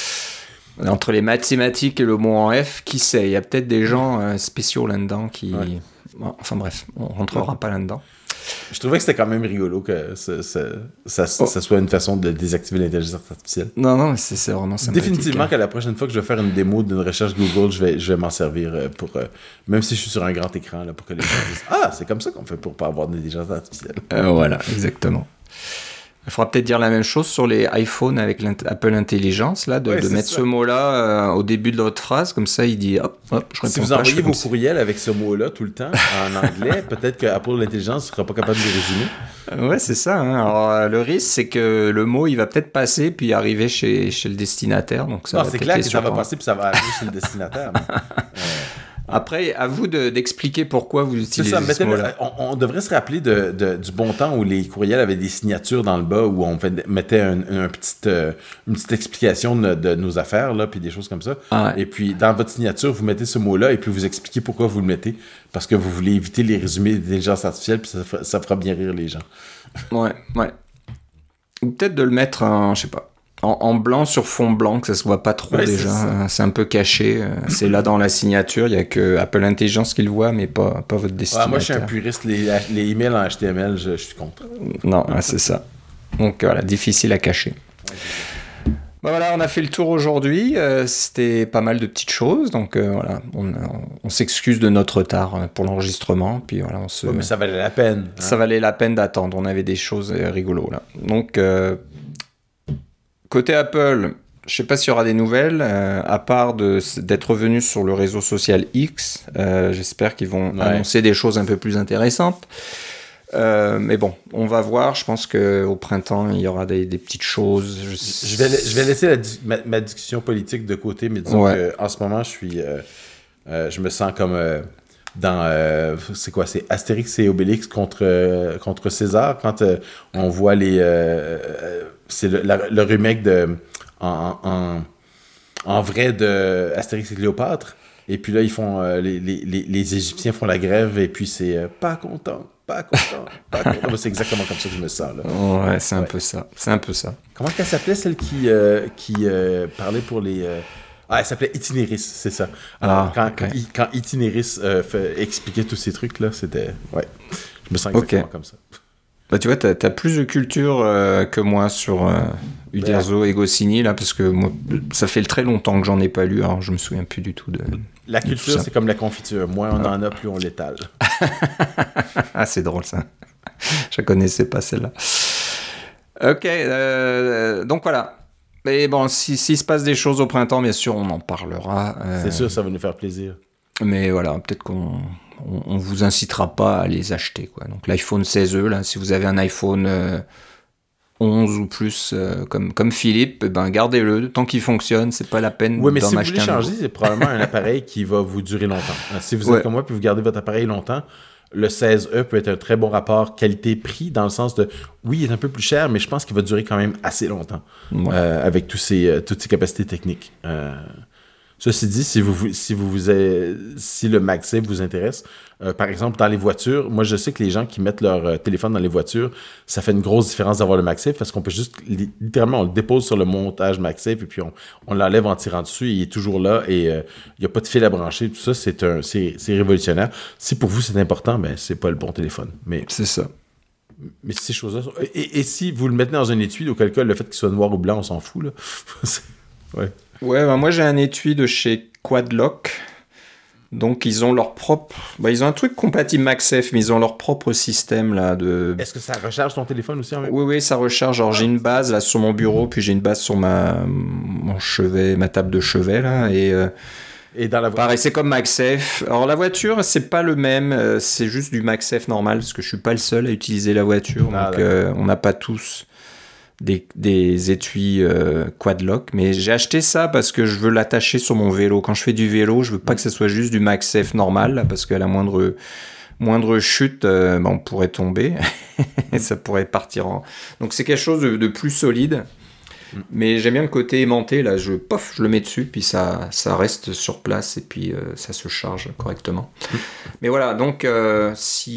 Entre les mathématiques et le mot en F, qui sait? Il y a peut-être des gens euh, spéciaux là-dedans qui... Ouais. Bon, enfin bref, on ne rentrera ouais. pas là-dedans. Je trouvais que c'était quand même rigolo que ça, ça, ça, oh. ça soit une façon de désactiver l'intelligence artificielle. Non, non, c'est, c'est vraiment sympathique. Définitivement hein. que la prochaine fois que je vais faire une démo d'une recherche Google, je vais, je vais m'en servir pour... Euh, même si je suis sur un grand écran, là, pour que les gens disent « Ah, c'est comme ça qu'on fait pour pas avoir d'intelligence artificielle. Euh, » Voilà, exactement. Il faudra peut-être dire la même chose sur les iPhones avec Apple Intelligence, là, de, ouais, de mettre ça. ce mot-là euh, au début de votre phrase, comme ça il dit hop, hop, je réponds Si vous pas, envoyez vos si. courriels avec ce mot-là tout le temps en anglais, peut-être que Apple Intelligence ne sera pas capable de les résumer. Ouais, c'est ça. Hein. Alors, euh, le risque, c'est que le mot, il va peut-être passer puis arriver chez, chez le destinataire. Donc ça non, va c'est clair que ça va passer puis ça va arriver chez le destinataire. Mais, euh... Après, à vous de, d'expliquer pourquoi vous utilisez ça, ce mot-là. On, on devrait se rappeler de, de, du bon temps où les courriels avaient des signatures dans le bas, où on fait, mettait un, un petit, euh, une petite explication de, de nos affaires, là, puis des choses comme ça. Ah ouais. Et puis, dans votre signature, vous mettez ce mot-là, et puis vous expliquez pourquoi vous le mettez. Parce que vous voulez éviter les résumés d'intelligence artificielle, puis ça, fera, ça fera bien rire les gens. Ouais, ouais. Ou peut-être de le mettre en, je sais pas, En, en blanc sur fond blanc, que ça se voit pas trop ouais, déjà. C'est, c'est un peu caché. C'est là dans la signature. Il y a que Apple Intelligence qui le voit, mais pas, pas votre destinataire. Ouais, moi, je suis un puriste. Les, les emails en H T M L, je, je suis contre. Non, ouais, c'est ça. Donc voilà, difficile à cacher. Ouais, bah voilà, on a fait le tour aujourd'hui. Euh, c'était pas mal de petites choses. Donc euh, voilà, on, on s'excuse de notre retard pour l'enregistrement. Puis voilà, on se. Ouais, mais ça valait la peine. Hein? Ça valait la peine d'attendre. On avait des choses rigolos là. Donc. Euh, Côté Apple, je ne sais pas s'il y aura des nouvelles, euh, à part de, d'être revenu sur le réseau social X. Euh, j'espère qu'ils vont ouais. annoncer des choses un peu plus intéressantes. Euh, mais bon, on va voir. Je pense qu'au printemps, il y aura des, des petites choses. Je, je, vais, je vais laisser la, ma, ma discussion politique de côté, mais disons ouais. qu'en ce moment, je suis, euh, euh, je me sens comme euh, dans... Euh, c'est quoi? C'est Astérix et Obélix contre, euh, contre César, quand euh, on voit les... Euh, euh, c'est le, la, le remake de, en, en, en vrai de Astérix et Cléopâtre. Et puis là, ils font, euh, les, les, les Égyptiens font la grève et puis c'est euh, pas content, pas content, pas content. C'est exactement comme ça que je me sens. Là. Ouais, c'est un ouais. peu ça. C'est un peu ça. Comment qu'elle s'appelait, celle qui, euh, qui euh, parlait pour les... Euh... Ah, elle s'appelait Itinéris, c'est ça. Alors, ah, quand, okay. quand, quand Itinéris euh, fait, expliquait tous ces trucs-là, c'était... Ouais, je me sens exactement okay. comme ça. Bah, tu vois, t'as, t'as plus de culture euh, que moi sur euh, Uderzo et Goscinny, là, parce que moi, ça fait très longtemps que j'en ai pas lu, alors je me souviens plus du tout de... La culture, c'est comme la confiture. Moins on en a, plus on l'étale. Ah, c'est drôle, ça. Je connaissais pas celle-là. Ok, euh, donc voilà. Mais bon, si, s'il se passe des choses au printemps, bien sûr, on en parlera. Euh, C'est sûr, ça va nous faire plaisir. Mais voilà, peut-être qu'on on, on vous incitera pas à les acheter, quoi. Donc l'iPhone seize E, là, si vous avez un iPhone euh, onze ou plus, euh, comme, comme Philippe, eh ben gardez-le. Tant qu'il fonctionne, c'est pas la peine Oui, mais d'en si vous acheter voulez un changer, nouveau. c'est probablement un appareil qui va vous durer longtemps. Si vous êtes Ouais. comme moi puis vous gardez votre appareil longtemps, le seize E peut être un très bon rapport qualité-prix dans le sens de, oui, il est un peu plus cher, mais je pense qu'il va durer quand même assez longtemps Ouais. euh, avec tous ces, euh, toutes ses capacités techniques. Euh, ceci dit, si, vous, si, vous, vous avez- si le MagSafe vous intéresse, euh, par exemple, dans les voitures, moi, je sais que les gens qui mettent leur euh, téléphone dans les voitures, ça fait une grosse différence d'avoir le MagSafe parce qu'on peut juste, li- littéralement, on le dépose sur le montage MagSafe et puis on, on l'enlève en tirant dessus et il est toujours là et euh, il n'y a pas de fil à brancher. Tout ça, c'est, un, c'est, c'est révolutionnaire. Si pour vous, c'est important, ben, c'est pas le bon téléphone. Mais, C'est ça. mais ces choses-là... sont- Et, et si vous le mettez dans un étui, auquel cas, le fait qu'il soit noir ou blanc, on s'en fout, là. C'est- ouais. Ouais, bah moi j'ai un étui de chez Quadlock. Donc ils ont leur propre... Bah, ils ont un truc compatible MagSafe, mais ils ont leur propre système là de... Est-ce que ça recharge ton téléphone aussi en même temps? Oui, oui, ça recharge. Alors, j'ai une base là sur mon bureau, puis j'ai une base sur ma mon chevet, ma table de chevet là, et euh, Et dans la voiture? pareil, c'est comme MagSafe. Alors la voiture, c'est pas le même, euh, c'est juste du MagSafe normal, parce que je suis pas le seul à utiliser la voiture, Ah, donc euh, on n'a pas tous des, des étuis euh, Quadlock, mais j'ai acheté ça parce que je veux l'attacher sur mon vélo. Quand je fais du vélo, je veux pas que ce soit juste du MagSafe normal, là, parce qu'à la moindre moindre chute, euh, ben, on pourrait tomber et ça pourrait partir en... Donc c'est quelque chose de, de plus solide, mm. mais j'aime bien le côté aimanté, là, je, pof, je le mets dessus, puis ça, ça reste sur place et puis euh, ça se charge correctement. Mm. Mais voilà, donc euh,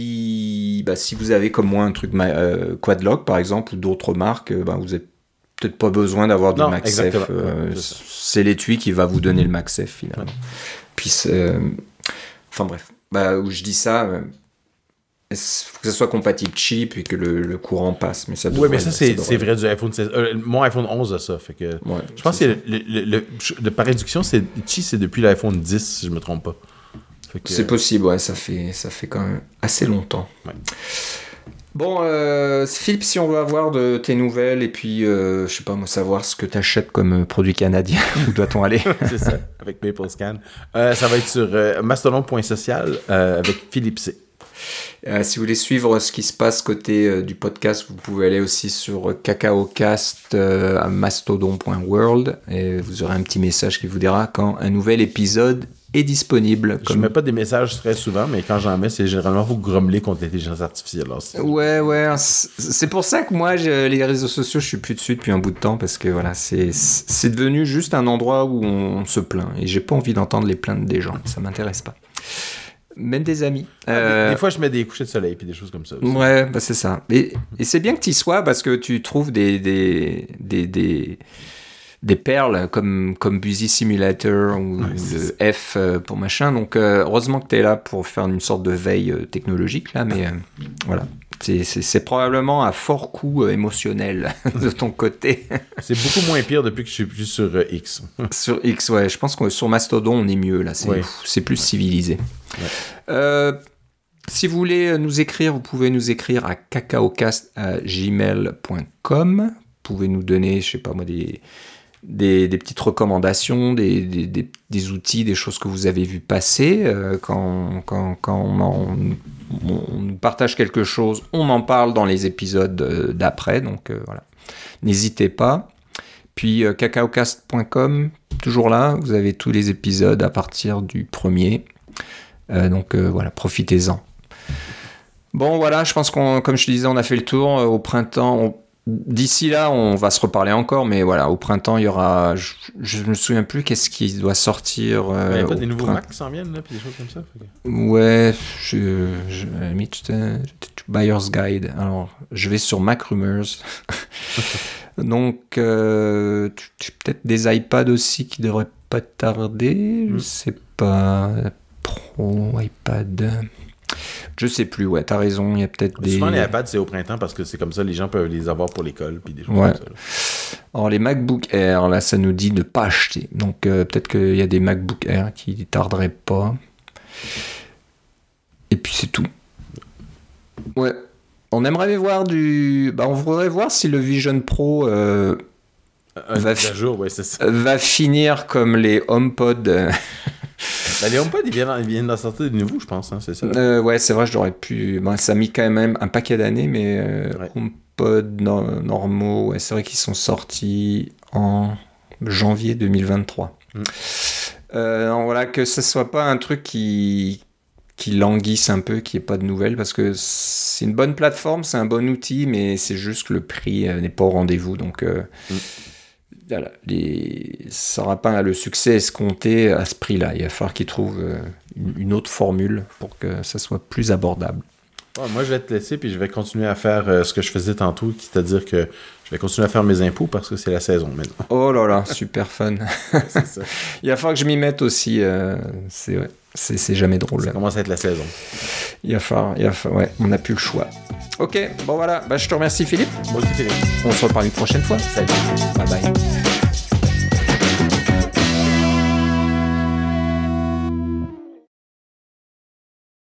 si, bah, si vous avez comme moi un truc euh, Quadlock par exemple, ou d'autres marques, euh, bah, vous n'avez peut-être pas besoin d'avoir du non, MagSafe, euh, c'est, c'est l'étui qui va vous donner le MagSafe finalement. Ouais. Puis euh... enfin bref. Bah, où je dis ça, il euh, faut que ça soit compatible cheap et que le, le courant passe. Mais ça oui, mais ça, c'est, ça c'est vrai du iPhone seize. Euh, mon iPhone onze a ça. Fait que ouais, je pense que le, le, le, le, par réduction, c'est, cheap, c'est depuis l'iPhone dix, si je ne me trompe pas. Fait que, c'est possible, ouais, ça fait, ça fait quand même assez longtemps. Ouais. Bon, euh, Philippe, si on veut avoir de tes nouvelles et puis, euh, je sais pas moi, savoir ce que tu achètes comme produit canadien, où doit-on aller? C'est ça, avec MapleScan. Euh, ça va être sur euh, mastodon point social euh, avec Philippe C. Euh, si vous voulez suivre ce qui se passe côté euh, du podcast, vous pouvez aller aussi sur CacaoCast euh, à mastodon point world et vous aurez un petit message qui vous dira quand un nouvel épisode est disponible. Comme... Je ne mets pas des messages très souvent, mais quand j'en mets, c'est généralement pour grommeler contre l'intelligence artificielle. Alors, c'est... Ouais, ouais. C'est pour ça que moi, je, les réseaux sociaux, je suis plus dessus depuis un bout de temps parce que voilà, c'est, c'est devenu juste un endroit où on se plaint et j'ai pas envie d'entendre les plaintes des gens. Ça m'intéresse pas. Même des amis. Ah, euh... des, des fois, je mets des couchers de soleil puis des choses comme ça. Aussi. Ouais, bah c'est ça. Et, et c'est bien que tu y sois parce que tu trouves des des des des, des perles comme comme Busy Simulator ou ouais, de F pour machin. Donc euh, heureusement que tu es là pour faire une sorte de veille technologique là, mais euh, voilà. C'est, c'est, c'est probablement un fort coup euh, émotionnel de ton côté. C'est beaucoup moins pire depuis que je suis plus sur euh, X. Sur X, ouais. Je pense que sur Mastodon, on est mieux, là. C'est, ouais. c'est plus civilisé. Ouais. Euh, si vous voulez nous écrire, vous pouvez nous écrire à cacaocast arobase gmail point com. Vous pouvez nous donner, je sais pas moi, des... Des, des petites recommandations, des, des, des, des outils, des choses que vous avez vu passer. Euh, quand quand, quand on, en, on nous partage quelque chose, on en parle dans les épisodes d'après. Donc euh, voilà, n'hésitez pas. Puis euh, cacaocast point com, toujours là, vous avez tous les épisodes à partir du premier. Euh, donc euh, voilà, profitez-en. Bon voilà, je pense qu'on, comme je te disais, on a fait le tour. Au printemps, on D'ici là, on va se reparler encore, mais voilà, au printemps, il y aura... Je, je me souviens plus qu'est-ce qui doit sortir... Euh, il n'y a pas des nouveaux Mac qui s'en viennent, là, puis des choses comme ça? Ouais, je... je Buyer's Guide. Alors, je vais sur Mac Rumors. Donc, euh, tu, tu, peut-être des iPads aussi qui devraient pas tarder. Je mm. sais pas... Pro, iPad... Je sais plus, ouais, t'as raison, il y a peut-être des... Souvent, les iPads, c'est au printemps parce que c'est comme ça, les gens peuvent les avoir pour l'école, puis des choses ouais. comme ça. Là. Alors, les MacBook Air, là, ça nous dit de ne pas acheter. Donc, euh, peut-être qu'il y a des MacBook Air qui ne tarderaient pas. Et puis, c'est tout. Ouais. On aimerait voir du... Bah, on voudrait voir si le Vision Pro euh, va, fi- jour, ouais, c'est ça. va finir comme les HomePod. Euh... Ben, les HomePod, ils viennent, ils viennent d'en sortir de nouveau, je pense, hein, c'est ça. Euh, ouais, c'est vrai, j'aurais pu... Ben, ça a mis quand même un paquet d'années, mais euh, Ouais. HomePod no- normaux, ouais, c'est vrai qu'ils sont sortis en janvier deux mille vingt-trois. Mm. Euh, non, voilà, que ce soit pas un truc qui... qui languissent un peu, qu'il n'y ait pas de nouvelles, parce que c'est une bonne plateforme, c'est un bon outil, mais c'est juste que le prix euh, n'est pas au rendez-vous. Donc, euh, mm. voilà, les... ça n'aura pas le succès escompté à ce prix-là. Il va falloir qu'ils trouvent euh, une, une autre formule pour que ça soit plus abordable. Ouais, moi, je vais te laisser, puis je vais continuer à faire euh, ce que je faisais tantôt, c'est-à-dire que je vais continuer à faire mes impôts parce que c'est la saison maintenant. Oh là là, super fun. C'est ça. Il va falloir que je m'y mette aussi. Euh, c'est, ouais, c'est, c'est jamais drôle. Ça commence à être la saison. Il va falloir, il va falloir, ouais, on n'a plus le choix. Ok, bon voilà, bah, je te remercie Philippe. Moi aussi Philippe. On se reparle une prochaine fois. Salut. Bye bye.